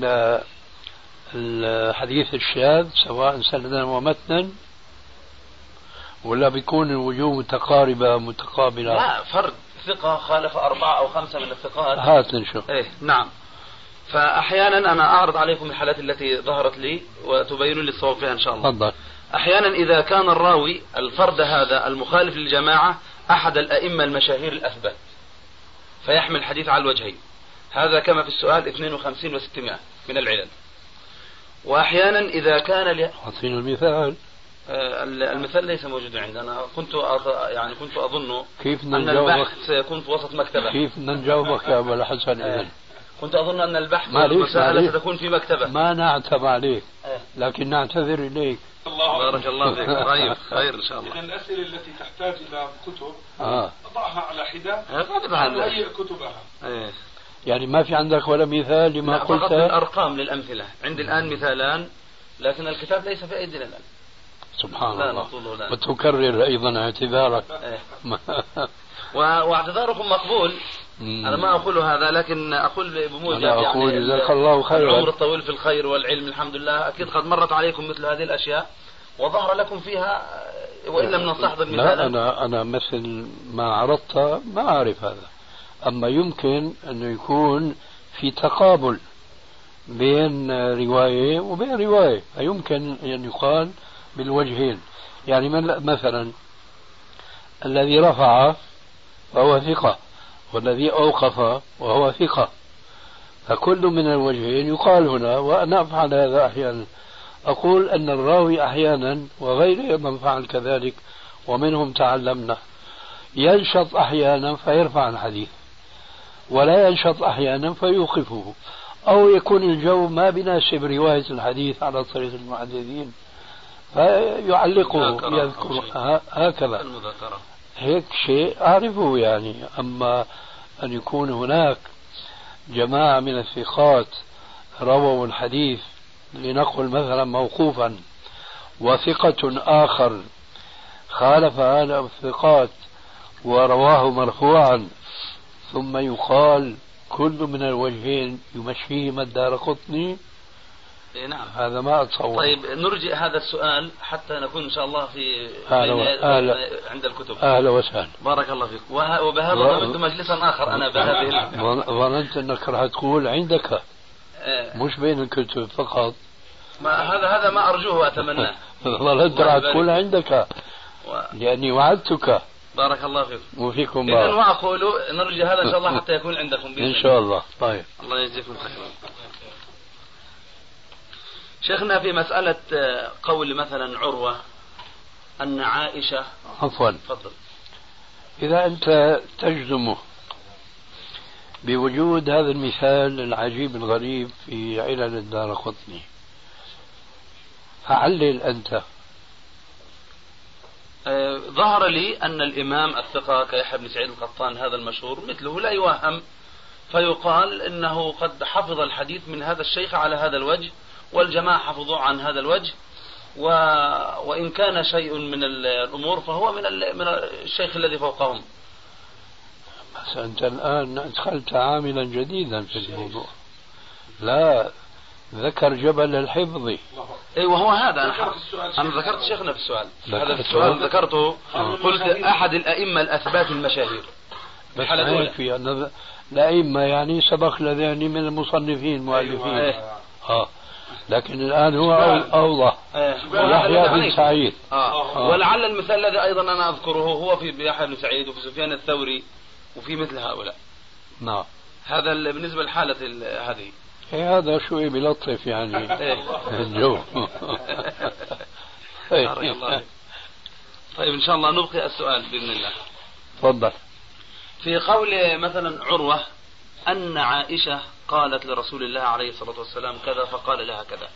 للحديث الشاذ سواء سندا ومتنا، ولا بيكون الوجوه متقاربة متقابلة؟ لا، فرد ثقة خالف 4 أو 5 من الثقات. هات نشوف. إيه نعم. فأحيانا أنا أعرض عليكم الحالات التي ظهرت لي وتبينوا لي الصواب فيها إن شاء الله. تفضل. أحيانا إذا كان الراوي الفرد هذا المخالف للجماعة أحد الأئمة المشاهير الأثبات، فيحمل الحديث على الوجهين، هذا كما في السؤال 52 و600 من العلل. وأحيانا إذا كان أعطينا المثال. المثال ليس موجودا عندي. أنا كنت أظن كيف أن البحث سيكون في وسط مكتبة. كيف نجاوبك يا أبو الحسن؟ إذن كنت أظن أن البحث والمساءلة ستكون في مكتبة. ما نعتب عليك لكن نعتذر إليك. بارك الله فيك. طيب خير إن شاء الله. إذا الأسئلة التي تحتاج إلى كتب ضعها على حدة وهيئ كتبها. يعني ما في عندك ولا مثال لما قلت؟ فقط الأرقام للأمثلة. عندي الآن مثالان لكن الكتاب ليس في أيدينا الآن. سبحان الله. وتكرر أيضا اعتذارك. واعتذاركم مقبول. أنا ما أقول هذا لكن أقول بموجب يعني جزاك الله خيرا. العمر الطويل في الخير والعلم الحمد لله. أكيد قد مرت عليكم مثل هذه الأشياء وظهر لكم فيها وإن لم نستحضر مثالا. لا أنا مثل ما عرضت ما أعرف هذا. أما يمكن أنه يكون في تقابل بين رواية وبين رواية، فيمكن أن يقال بالوجهين. يعني مثلا الذي رفع فهو ثقة والذي أوقف وهو ثقة، فكل من الوجهين يقال هنا. وأنا أفعل هذا أحيانا، أقول أن الراوي أحيانا وغيره من فعل كذلك ومنهم تعلمنا ينشط أحيانا فيرفع الحديث ولا ينشط أحيانا فيوقفه، أو يكون الجو ما بناسب رواية الحديث على طريق المحدثين فيعلقه يذكر هكذا. هيك شيء أعرفه يعني. أما أن يكون هناك جماعة من الثقات رووا الحديث لنقل مثلا موقوفا وثقة آخر خالف هذا الثقات ورواه مرفوعا ثم يقال كل من الوجهين يمشيه الدارقطني، نعم هذا ما أتصور. طيب نرجئ هذا السؤال حتى نكون إن شاء الله في عند الكتب. أهلا وسهلا. بارك الله فيك. وبهذا ضمنت مجلسا آخر أنا بهذه ظننت أنك راح تقول عندك مش بين الكتب فقط. هذا ما أرجوه وأتمناه. ظننت راح تقول عندك لأني وعدتك. بارك الله فيك وفيكم. إذن وأقول نرجع هذا إن شاء الله حتى يكون عندكم إن شاء الله. طيب الله يجزيكم خيرا. شيخنا في مسألة قول مثلا عروة أن عائشة عفوا تفضل. إذا أنت تجزم بوجود هذا المثال العجيب الغريب في علل الدارقطني فعلل أنت. ظهر لي أن الإمام الثقة كيحيى بن سعيد القطان هذا المشهور مثله لا يوهم، فيقال إنه قد حفظ الحديث من هذا الشيخ على هذا الوجه والجماعة حفظوا عن هذا الوجه، وإن كان شيء من الأمور فهو من الشيخ الذي فوقهم. بس أنت الآن أدخلت عاملا جديدا في الموضوع. لا ذكر جبل الحفظ. اي وهو هذا انا ذكرت شيخنا في السؤال. هذا في السؤال ذكرته قلت احد الائمه الاثبات المشاهير. بس في أن الائمه يعني سبق لذاني من المصنفين المؤلفين. لكن الان هو اوضح. يحيى بن سعيد. ولعل المثال الذي ايضا انا اذكره هو في يحيى بن سعيد وفي سفيان الثوري وفي مثل هؤلاء. نعم. هذا بالنسبه لحاله هذه. هذا شوي بلطف يعني الجو. طيب إن شاء الله نبقي السؤال بإذن الله. تفضل. في قول مثلا عروة أن عائشة قالت لرسول الله عليه الصلاة والسلام كذا فقال لها كذا،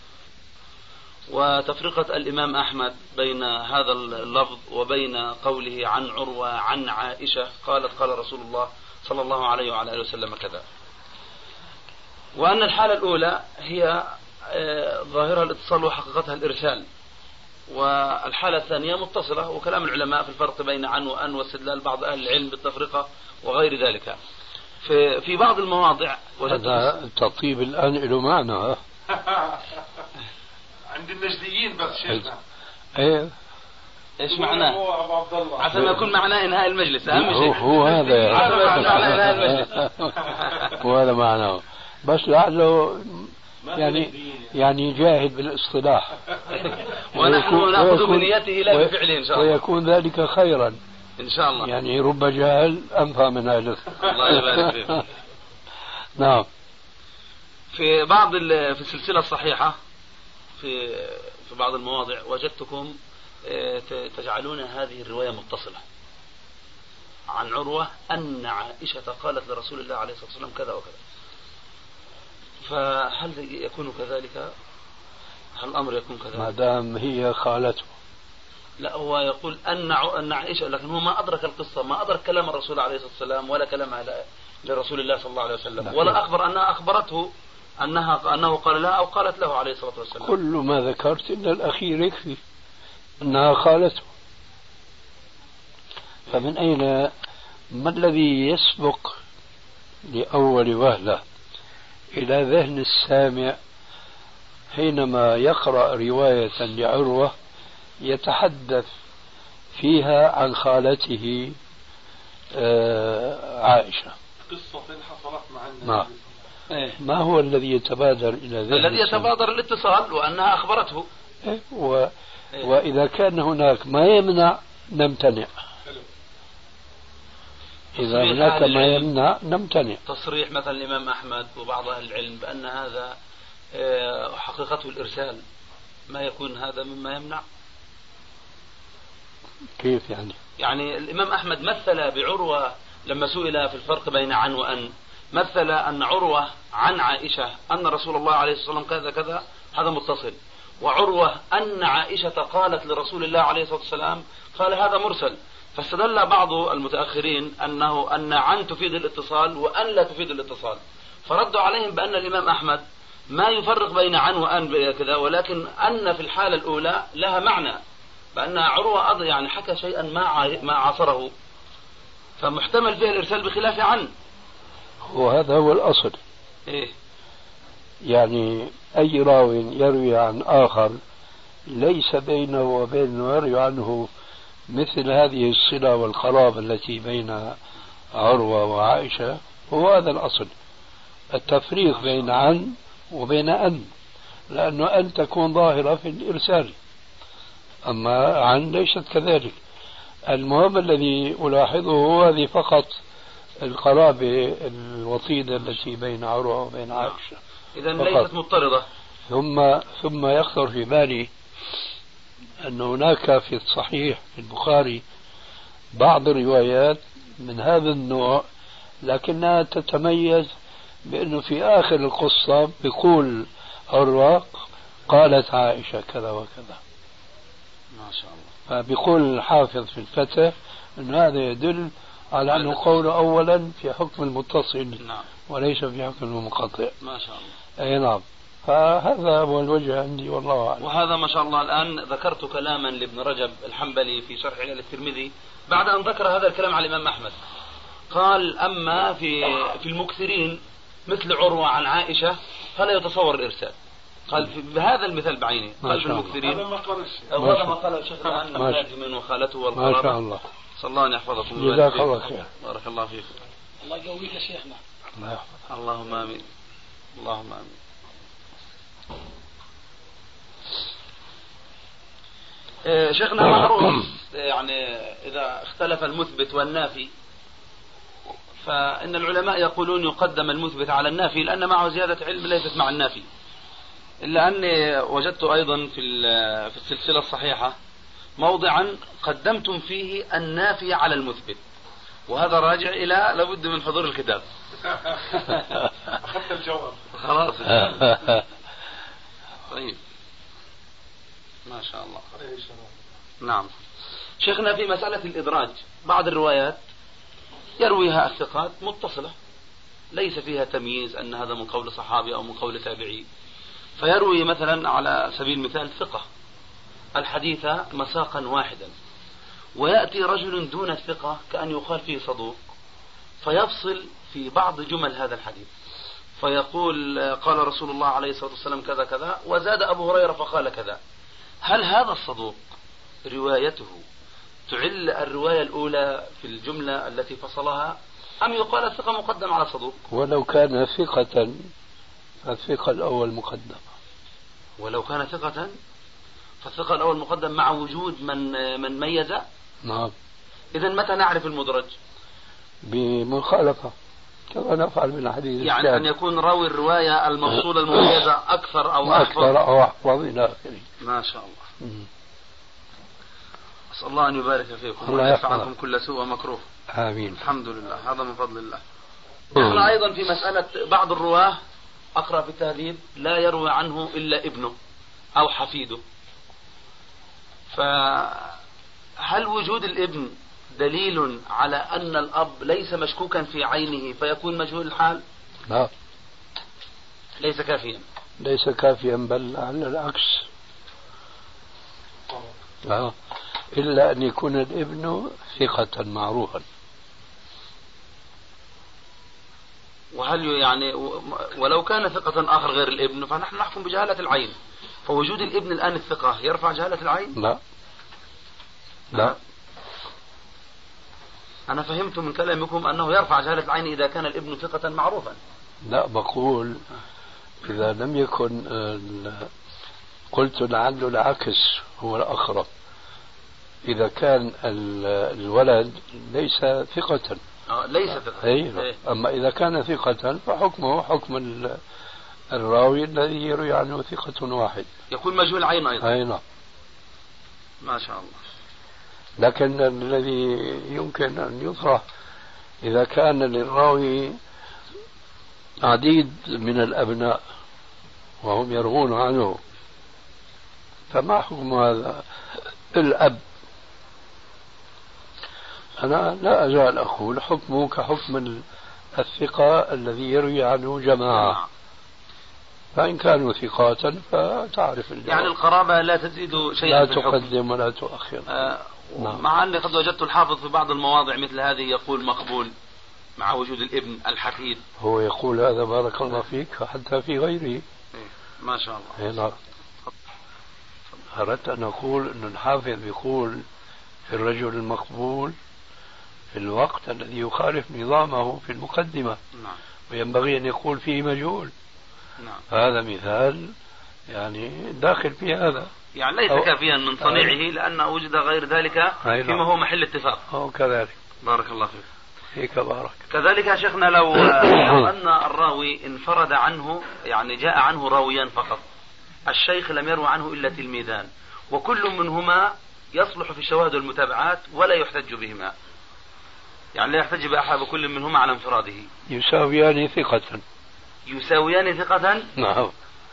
وتفرقة الإمام أحمد بين هذا اللفظ وبين قوله عن عروة عن عائشة قالت قال رسول الله صلى الله عليه وعلى آله وسلم كذا، وأن الحالة الأولى هي ظاهرها الاتصال وحقيقتها الإرسال، والحالة الثانية متصلة، وكلام العلماء في الفرق بين عن وأن واستدلال بعض أهل العلم بالتفرقة وغير ذلك. في بعض المواضع هذا التطيب الآن له معنى. عند النجديين بس شيخنا. ايه ايش معناه؟ عشان ما يكون معناه انهاء المجلس اهم شيء. هو هذا عشان ما يكون معناه انهاء المجلس. هو هذا معناه، بس لعله يعني جاهد بالاصطلاح. ونحن ناخذ بنيته لا بفعله ان شاء الله. ويكون ذلك خيرا ان شاء الله. يعني رب جاهل انفى من اهل. الله يبارك فيك. نعم. في السلسلة الصحيحة في بعض المواضع وجدتكم تجعلون هذه الرواية متصلة عن عروة أن عائشة قالت لرسول الله عليه الصلاة والسلام كذا وكذا، فهل يكون كذلك؟ هل الأمر يكون كذلك؟ ما دام هي خالته. لا، هو يقول أن عائشة، لكن هو ما أدرك القصة، ما أدرك كلام الرسول عليه الصلاة والسلام ولا كلام لرسول الله صلى الله عليه وسلم، ولا أخبر أنها أخبرته أنه قال لها أو قالت له عليه الصلاة والسلام. كل ما ذكرت إن الأخير يكفي أنها خالته. فمن أين، ما الذي يسبق لأول وهلة إلى ذهن السامع حينما يقرأ رواية لعروة يتحدث فيها عن خالته عائشة؟ قصة حصلت مع النبي. ما هو الذي يتبادر إلى ذهن الذي يتبادر الاتصال وأنها أخبرته. وإذا كان هناك ما يمنع نمتنع. إذا هناك ما يمنع نمتنع. تصريح مثلا الإمام أحمد وبعض أهل العلم بأن هذا حقيقته الإرسال، ما يكون هذا مما يمنع؟ كيف يعني؟ يعني الإمام أحمد مثل بعروة لما سئل في الفرق بين عن وأن، مثل أن عروة عن عائشة أن رسول الله عليه الصلاة والسلام كذا كذا، هذا متصل، وعروة أن عائشة قالت لرسول الله عليه الصلاة والسلام قال هذا مرسل. فاستدل بعض المتأخرين أن عن تفيد الاتصال وأن لا تفيد الاتصال، فردوا عليهم بأن الإمام أحمد ما يفرق بين عن وأن كذا، ولكن أن في الحالة الأولى لها معنى، بأن عروة يعني حكى شيئا ما عاصره، فمحتمل فيه الإرسال بخلاف عن. وهذا هو الأصل. إيه؟ يعني أي راو يروي عن آخر ليس بينه وبينه يروي عنه مثل هذه الصلة والقرابة التي بين عروة وعائشة، هو هذا الأصل، التفريق بين عن وبين أن، لأنه أن تكون ظاهرة في الإرسال، أما عن ليست كذلك. المهم الذي ألاحظه هو هذه فقط القرابة الوطيدة التي بين عروة وبين عائشة، إذا ليست مضطردة. ثم يخطر في بالي أن هناك في الصحيح في البخاري بعض الروايات من هذا النوع، لكنها تتميز بأنه في آخر القصة بيقول عروة قالت عائشة كذا وكذا، ما شاء الله. فبيقول الحافظ في الفتح أن هذا يدل على أنه قول أولا في حكم المتصل، نعم، وليس في حكم المنقطع. ما شاء الله. أي نعم. فهذا هو الوجه عندي والله أعلم. وهذا ما شاء الله. الآن ذكرت كلاما لابن رجب الحنبلي في شرح علل الترمذي بعد أن ذكر هذا الكلام على الإمام أحمد، قال أما في المكثرين مثل عروة عن عائشة فلا يتصور الإرسال. قال بهذا المثال بعينه، قال في المكثرين هذا ما قال الشيخ، هذا ما قاله الشيخ الآن لازم وخالته والقرابة. ما شاء الله. صلى الله أن يحفظكم. جزاك الله خير. بارك الله فيكم. الله يقويك يا شيخنا. الله يحفظك. اللهم آمين. اللهم آمين. شيخنا معروف يعني إذا اختلف المثبت والنافي فإن العلماء يقولون يقدم المثبت على النافي لأن معه زيادة علم ليست مع النافي، إلا أني وجدت أيضا في السلسلة الصحيحة موضعا قدمتم فيه النافي على المثبت، وهذا راجع إلى لابد من حضور الكتاب. أخذت الجواب خلاص. طيب ما شاء الله. نعم. شيخنا في مسألة الإدراج بعض الروايات يرويها الثقات متصلة ليس فيها تمييز أن هذا من قول صحابي أو من قول تابعي، فيروي مثلا على سبيل المثال ثقة الحديث مساقا واحدا، ويأتي رجل دون الثقة كأن يقال فيه صدوق فيفصل في بعض جمل هذا الحديث فيقول قال رسول الله عليه الصلاة والسلام كذا كذا وزاد أبو هريرة فقال كذا. هل هذا الصدوق روايته تعل الرواية الأولى في الجملة التي فصلها أم يقال الثقة مقدم على الصدوق؟ ولو كان ثقة فالثقة الأول مقدم. ولو كان ثقة فالثقة الأول مقدم مع وجود من ميز. نعم. إذن متى نعرف المدرج؟ بمخالفة كما نفعل من الحديث يعني الثاني. أن يكون راوي الرواية الموصولة المميزة أكثر أو أحفظ أو أحفظ إلى آخره. ما شاء الله. أسأل الله أن يبارك فيكم الله ويدفع عنكم كل سوء ومكروه. آمين. الحمد لله، هذا من فضل الله. نحن أيضا في مسألة بعض الرواة أقرأ في التهذيب لا يروي عنه إلا ابنه أو حفيده، فهل وجود الابن دليل على أن الأب ليس مشكوكا في عينه فيكون مجهول الحال؟ لا، ليس كافيا. ليس كافيا، بل على العكس. إلا أن يكون الابن ثقة معروفا. وهل يعني ولو كان ثقة آخر غير الابن فنحن نحكم بجهالة العين، فوجود الابن الآن الثقة يرفع جهالة العين؟ لا لا، أنا فهمت من كلامكم أنه يرفع جهالة العين إذا كان الابن ثقة معروفا. لا، بقول إذا لم يكن قلت لعل العكس هو الأقرب. إذا كان الولد ليس ثقة ليس ثقة. أي. أما إذا كان ثقة فحكمه حكم الراوي الذي يروي عنه ثقة واحد، يكون مجهول عين أيضا. أي نعم. ما شاء الله. لكن الذي يمكن أن يطرح إذا كان للراوي عديد من الأبناء وهم يروون عنه، فما حكم هذا الأب؟ أنا لا أزال أقول حكمه كحكم الثقة الذي يروي عنه جماعة، فإن كانوا ثقات فتعرف يعني القرابة لا تزيد شيئا، لا تقدم ولا تؤخر. مع أني قد وجدت الحافظ في بعض المواضع مثل هذه يقول مقبول مع وجود الابن الحفيد. هو يقول هذا بارك الله فيك حتى في غيره. ما شاء الله. نعم. أردت أن أقول أن الحافظ يقول في الرجل المقبول في الوقت الذي يخالف نظامه في المقدمة. نعم. وينبغي أن يقول فيه مجهول. نعم. هذا مثال يعني داخل في هذا، يعني ليس كافيا من صنيعه لأن وجد غير ذلك فيما هو محل اتفاق. أو كذلك. بارك الله فيك. فيك بارك. كذلك يا شيخنا لو أن الراوي انفرد عنه، يعني جاء عنه راويا فقط، الشيخ لم يروى عنه إلا تلميذان، وكل منهما يصلح في الشواهد والمتابعات ولا يحتج بهما، يعني لا يحتج بأحد كل منهما على انفراده. يساويان ثقة. يساويان ثقة. نعم.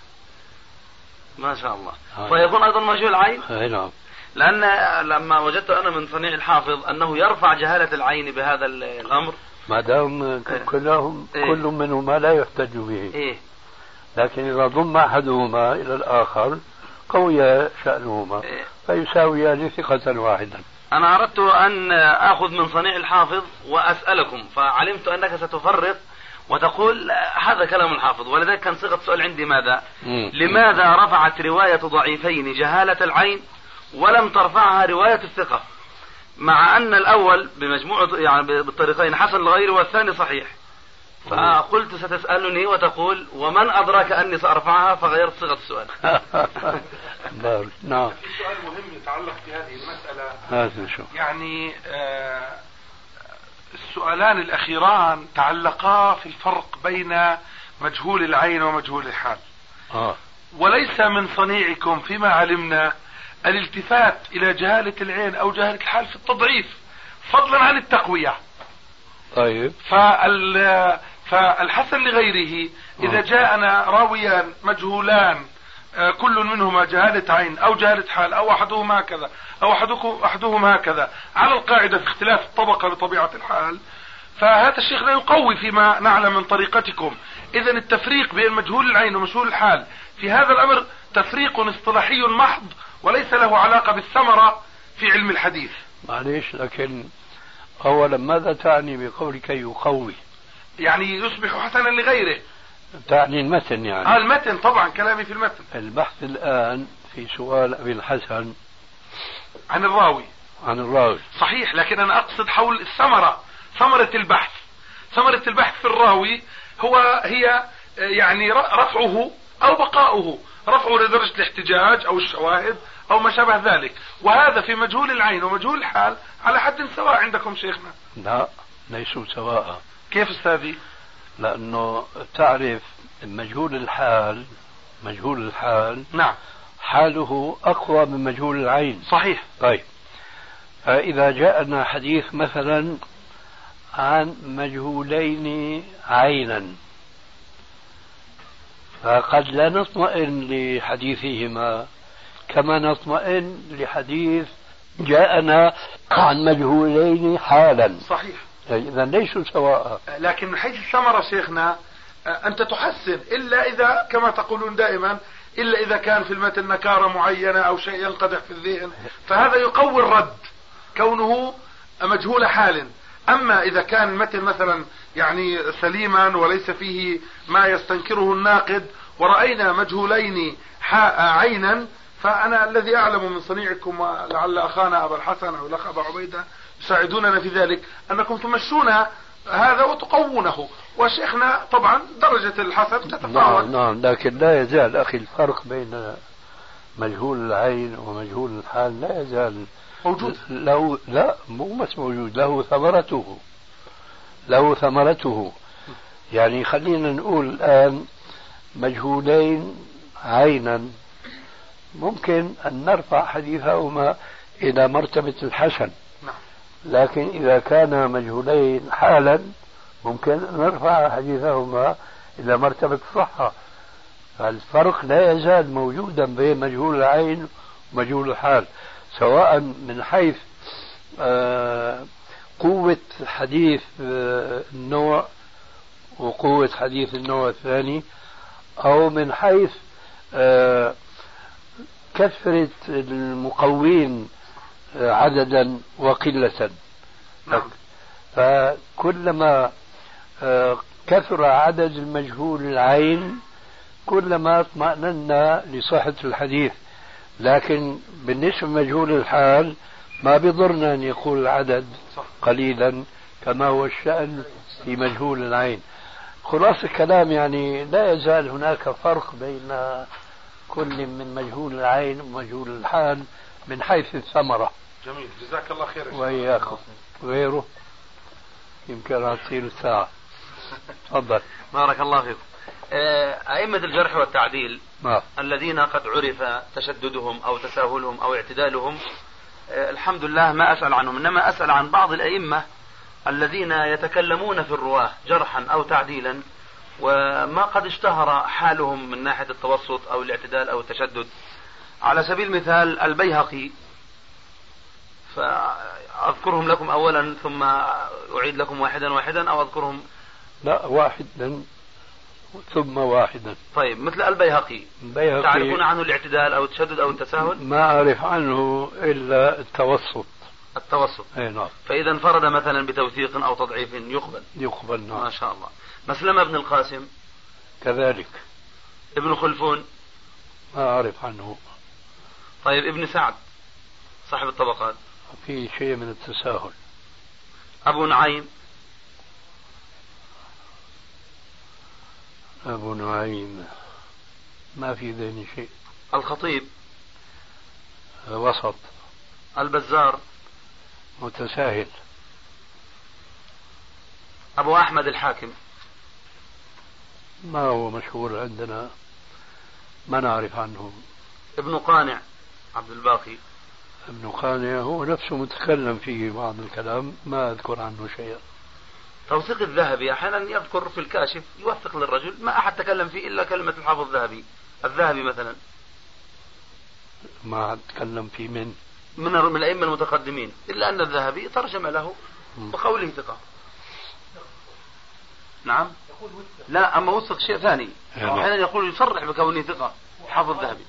ما شاء الله. فيكون أيضا مجهول العين. نعم. لأن لما وجدت أنا من صنيع الحافظ أنه يرفع جهالة العين بهذا الأمر، ما دام كلهم كل منهما لا يحتج به. لكن إذا ضم أحدهما إلى الآخر قوي شأنهما فيساويان ثقة واحدا. أنا أردت أن أخذ من صنيع الحافظ وأسألكم، فعلمت أنك ستفرق وتقول هذا كلام الحافظ، ولذلك كان صيغة السؤال عندي ماذا؟ لماذا رفعت رواية ضعيفين جهالة العين ولم ترفعها رواية الثقة، مع أن الأول بمجموعة يعني بالطريقين حسن لغيره والثاني صحيح؟ فقلت ستسألني وتقول ومن أدراك أني سأرفعها، فغيرت صيغة السؤال. نعم. سؤال مهم يتعلق بهذه المسألة. هذا شو يعني السؤالان الأخيران تعلقا في الفرق بين مجهول العين ومجهول الحال. وليس من صنيعكم فيما علمنا الالتفات إلى جهالة العين أو جهالة الحال في التضعيف فضلا عن التقوية. طيب. فالحسن لغيره إذا جاءنا راويان مجهولان كل منهما جهالة عين أو جهالة حال أو أحدهما كذا أو أحدهما كذا على القاعدة في اختلاف الطبقة بطبيعة الحال، فهذا الشيخ لا يقوي فيما نعلم من طريقتكم. إذا التفريق بين مجهول العين ومجهول الحال في هذا الأمر تفريق اصطلاحي محض وليس له علاقة بالثمرة في علم الحديث. معليش، لكن أولا ماذا تعني بقولك يقوي؟ يعني يصبح حسنا لغيره. تعني المتن يعني؟ المتن طبعا، كلامي في المتن. البحث الآن في سؤال أبي الحسن عن الراوي. عن الراوي صحيح، لكن أنا أقصد حول الثمرة، ثمرة البحث. ثمرة البحث في الراوي هي يعني رفعه أو بقاؤه، رفعه لدرجة الاحتجاج أو الشواهد أو ما شابه ذلك، وهذا في مجهول العين ومجهول الحال على حد سواء عندكم شيخنا. لا، ليسوا سواء. كيف أستاذي؟ لأنه تعرف مجهول الحال نعم حاله أقوى من مجهول العين. صحيح. طيب، فإذا جاءنا حديث مثلا عن مجهولين عينا فقد لا نطمئن لحديثهما كما نطمئن لحديث جاءنا عن مجهولين حالا. صحيح. إذا ليسوا سواء. لكن من حيث الثمرة شيخنا أنت تحسن، إلا إذا كما تقولون دائما إلا إذا كان في المتن نكارة معينة أو شيء ينقدح في الذهن، فهذا يقوي الرد كونه مجهول حال. أما إذا كان المتن مثلا يعني سليما وليس فيه ما يستنكره الناقد ورأينا مجهولين عينا، فأنا الذي أعلم من صنيعكم ولعل أخانا أبا الحسن أو الأخ أبا عبيدة يساعدوننا في ذلك أنكم تمشون هذا وتقوونه، وشيخنا طبعا درجة الحسن تتفاوت. نعم، لكن لا يزال أخي الفرق بين مجهول العين ومجهول الحال لا يزال موجود. لا مو بس موجود، له ثمرته. يعني خلينا نقول الآن مجهولين عينا ممكن أن نرفع حديثهما إلى مرتبة الحسن، لكن إذا كان مجهولين حالا ممكن أن نرفع حديثهما إلى مرتبة الصحة. فالفرق لا يزال موجودا بين مجهول العين ومجهول الحال، سواء من حيث قوة حديث النوع وقوة حديث النوع الثاني، أو من حيث كثرة المقوين عددا وقلة. فكلما كثر عدد المجهول العين كلما اطمأننا لصحة الحديث. لكن بالنسبة لمجهول الحال ما بضرنا أن يقول العدد قليلا كما هو الشأن في مجهول العين. خلاص الكلام يعني لا يزال هناك فرق بين كل من مجهول العين ومجهول الحال من حيث الثمرة. جميل، جزاك الله خير. وإياكم. غيره يمكن أن تصير الساعة. تفضل. بارك الله فيكم. أئمة الجرح والتعديل الذين قد عرف تشددهم أو تساهلهم أو اعتدالهم، الحمد لله ما أسأل عنهم، إنما أسأل عن بعض الأئمة الذين يتكلمون في الرواة جرحا أو تعديلا وما قد اشتهر حالهم من ناحية التوسط أو الاعتدال أو التشدد. على سبيل المثال البيهقي، فأذكرهم لكم أولا ثم أعيد لكم واحدا واحدا، أو أذكرهم؟ لا، واحدا ثم واحدا. طيب، مثل البيهقي تعرفون عنه الاعتدال أو التشدد أو التساهل؟ ما أعرف عنه إلا التوسط. أي نعم. فإذا انفرد مثلا بتوثيق أو تضعيف يقبل. نعم. ما شاء الله. مسلمة ابن القاسم كذلك. ابن خلفون ما أعرف عنه. طيب، ابن سعد صاحب الطبقات في شيء من التساهل. أبو نعيم ما في ذهني شيء. الخطيب وسط. البزار متساهل. أبو أحمد الحاكم ما هو مشهور عندنا، ما نعرف عنه. ابن قانع عبد الباقي. ابن قانع هو نفسه متكلم فيه بعض الكلام، ما أذكر عنه شيئا. توثيق الذهبي أحيانا يذكر في الكاشف يوثق للرجل، ما أحد تكلم فيه إلا كلمة الحافظ الذهبي مثلا. ما تكلم فيه من الأئمة المتقدمين، إلا أن الذهبي ترجم له بقوله ثقة. نعم. لا، أما وثق شيء ثاني، أحيانا يقول يصرح بكونه ثقة حافظ الذهبي،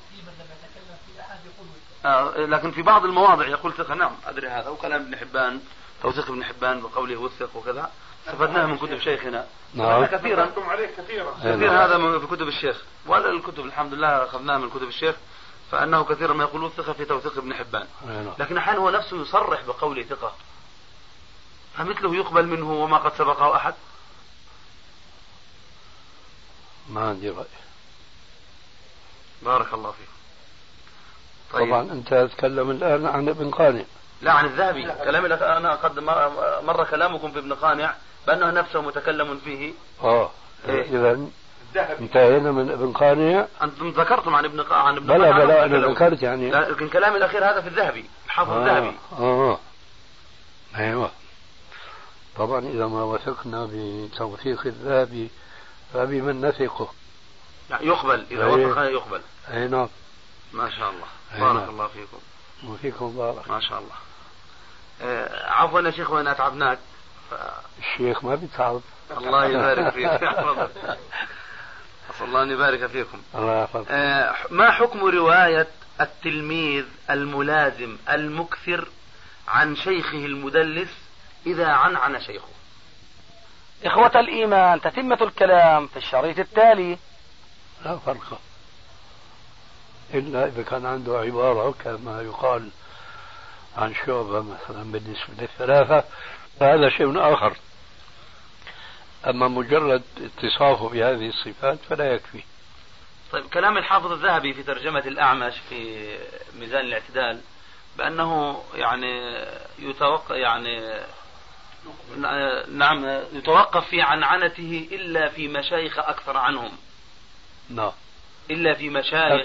لكن في بعض المواضع يقول ثقة. نعم، أدري هذا، وكلام ابن حبان، توثيق ابن حبان بقوله وثق وكذا، استفدناه من كتب شيخنا. نعم. كثيرا هذا في كتب الشيخ، ولا الكتب الحمد لله أخذناه من كتب الشيخ، فأنه كثيرا ما يقول وثق في توثيق ابن حبان، لكن أحيانا هو نفسه يصرح بقوله ثقة، فمثله يقبل منه وما قد سبقه أحد. ما عندي رأي. بارك الله فيك. طيب. طبعا أنت تتكلم الآن عن ابن قانع. لا، عن الذهبي. كلامي أنا قد مر كلامكم في ابن قانع بأنه نفسه متكلم فيه. إذا انتهينا من ابن قانع. أنتم ذكرتم عن ابن قانع. بلا أنا ذكرت يعني. لكن كلامي الأخير هذا في الذهبي، الحافظ الذهبي. أيوة. طبعا إذا ما وثقنا بتوثيق الذهبي فبمن نثقه؟ يعني يقبل إذا وافق يقبل. أي نعم. ما شاء الله. بارك نعم. الله فيكم. وفيكم بارك. ما شاء الله. عفوا يا شيخ وين أتعبناك. الشيخ ما بيتعب. الله يبارك فيك. أسأل الله أن يبارك فيكم. الله يحفظك. ما حكم رواية التلميذ الملازم المكثر عن شيخه المدلس إذا عنعن شيخه؟ إخوة الإيمان، تتمة الكلام في الشريط التالي. لا فرق إلا إذا كان عنده عبارة كما يقال عن شعبة مثلا بالنسبة للثلاثة، فهذا شيء آخر. أما مجرد اتصافه بهذه الصفات فلا يكفي. طيب، كلام الحافظ الذهبي في ترجمة الأعمش في ميزان الاعتدال بأنه يعني يتوقف في عنعنته إلا في مشايخ أكثر عنهم. نعم. إلا في مشايخ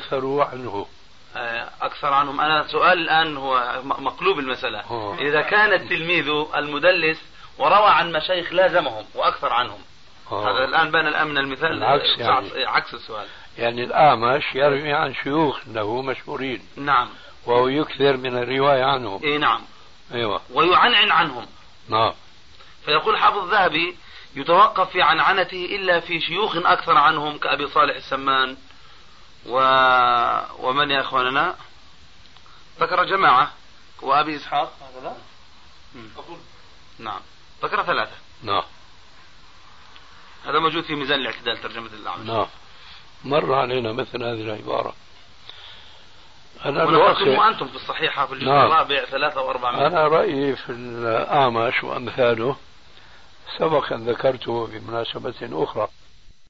أكثر عنهم. أنا سؤال الآن هو مقلوب المسألة. إذا كان التلميذ المدلس وروى عن مشايخ لازمهم وأكثر عنهم، هذا الآن بان الآن من المثال عكس السؤال. يعني الأعمش يروي عن شيوخ له مشهورين. نعم. وهو يكثر من الرواية عنهم. إيه نعم. أيوة. ويعنعن عنهم. نعم. فيقول حافظ الذهبي يتوقف في عنعنته إلا في شيوخ أكثر عنهم كأبي صالح السمان ومن يا أخواننا ذكر جماعة وأبي إسحاق هكذا. نعم، ذكر 3. نعم. هذا موجود في ميزان الاعتدال ترجمة الأعمش. نعم. مر علينا مثل هذه العبارة. ونقلتم أنتم في الصحيحة في الجزء الرابع 3 و4. أنا رأيي في الأعمش وأمثاله سبق أن ذكرته بمناسبة أخرى.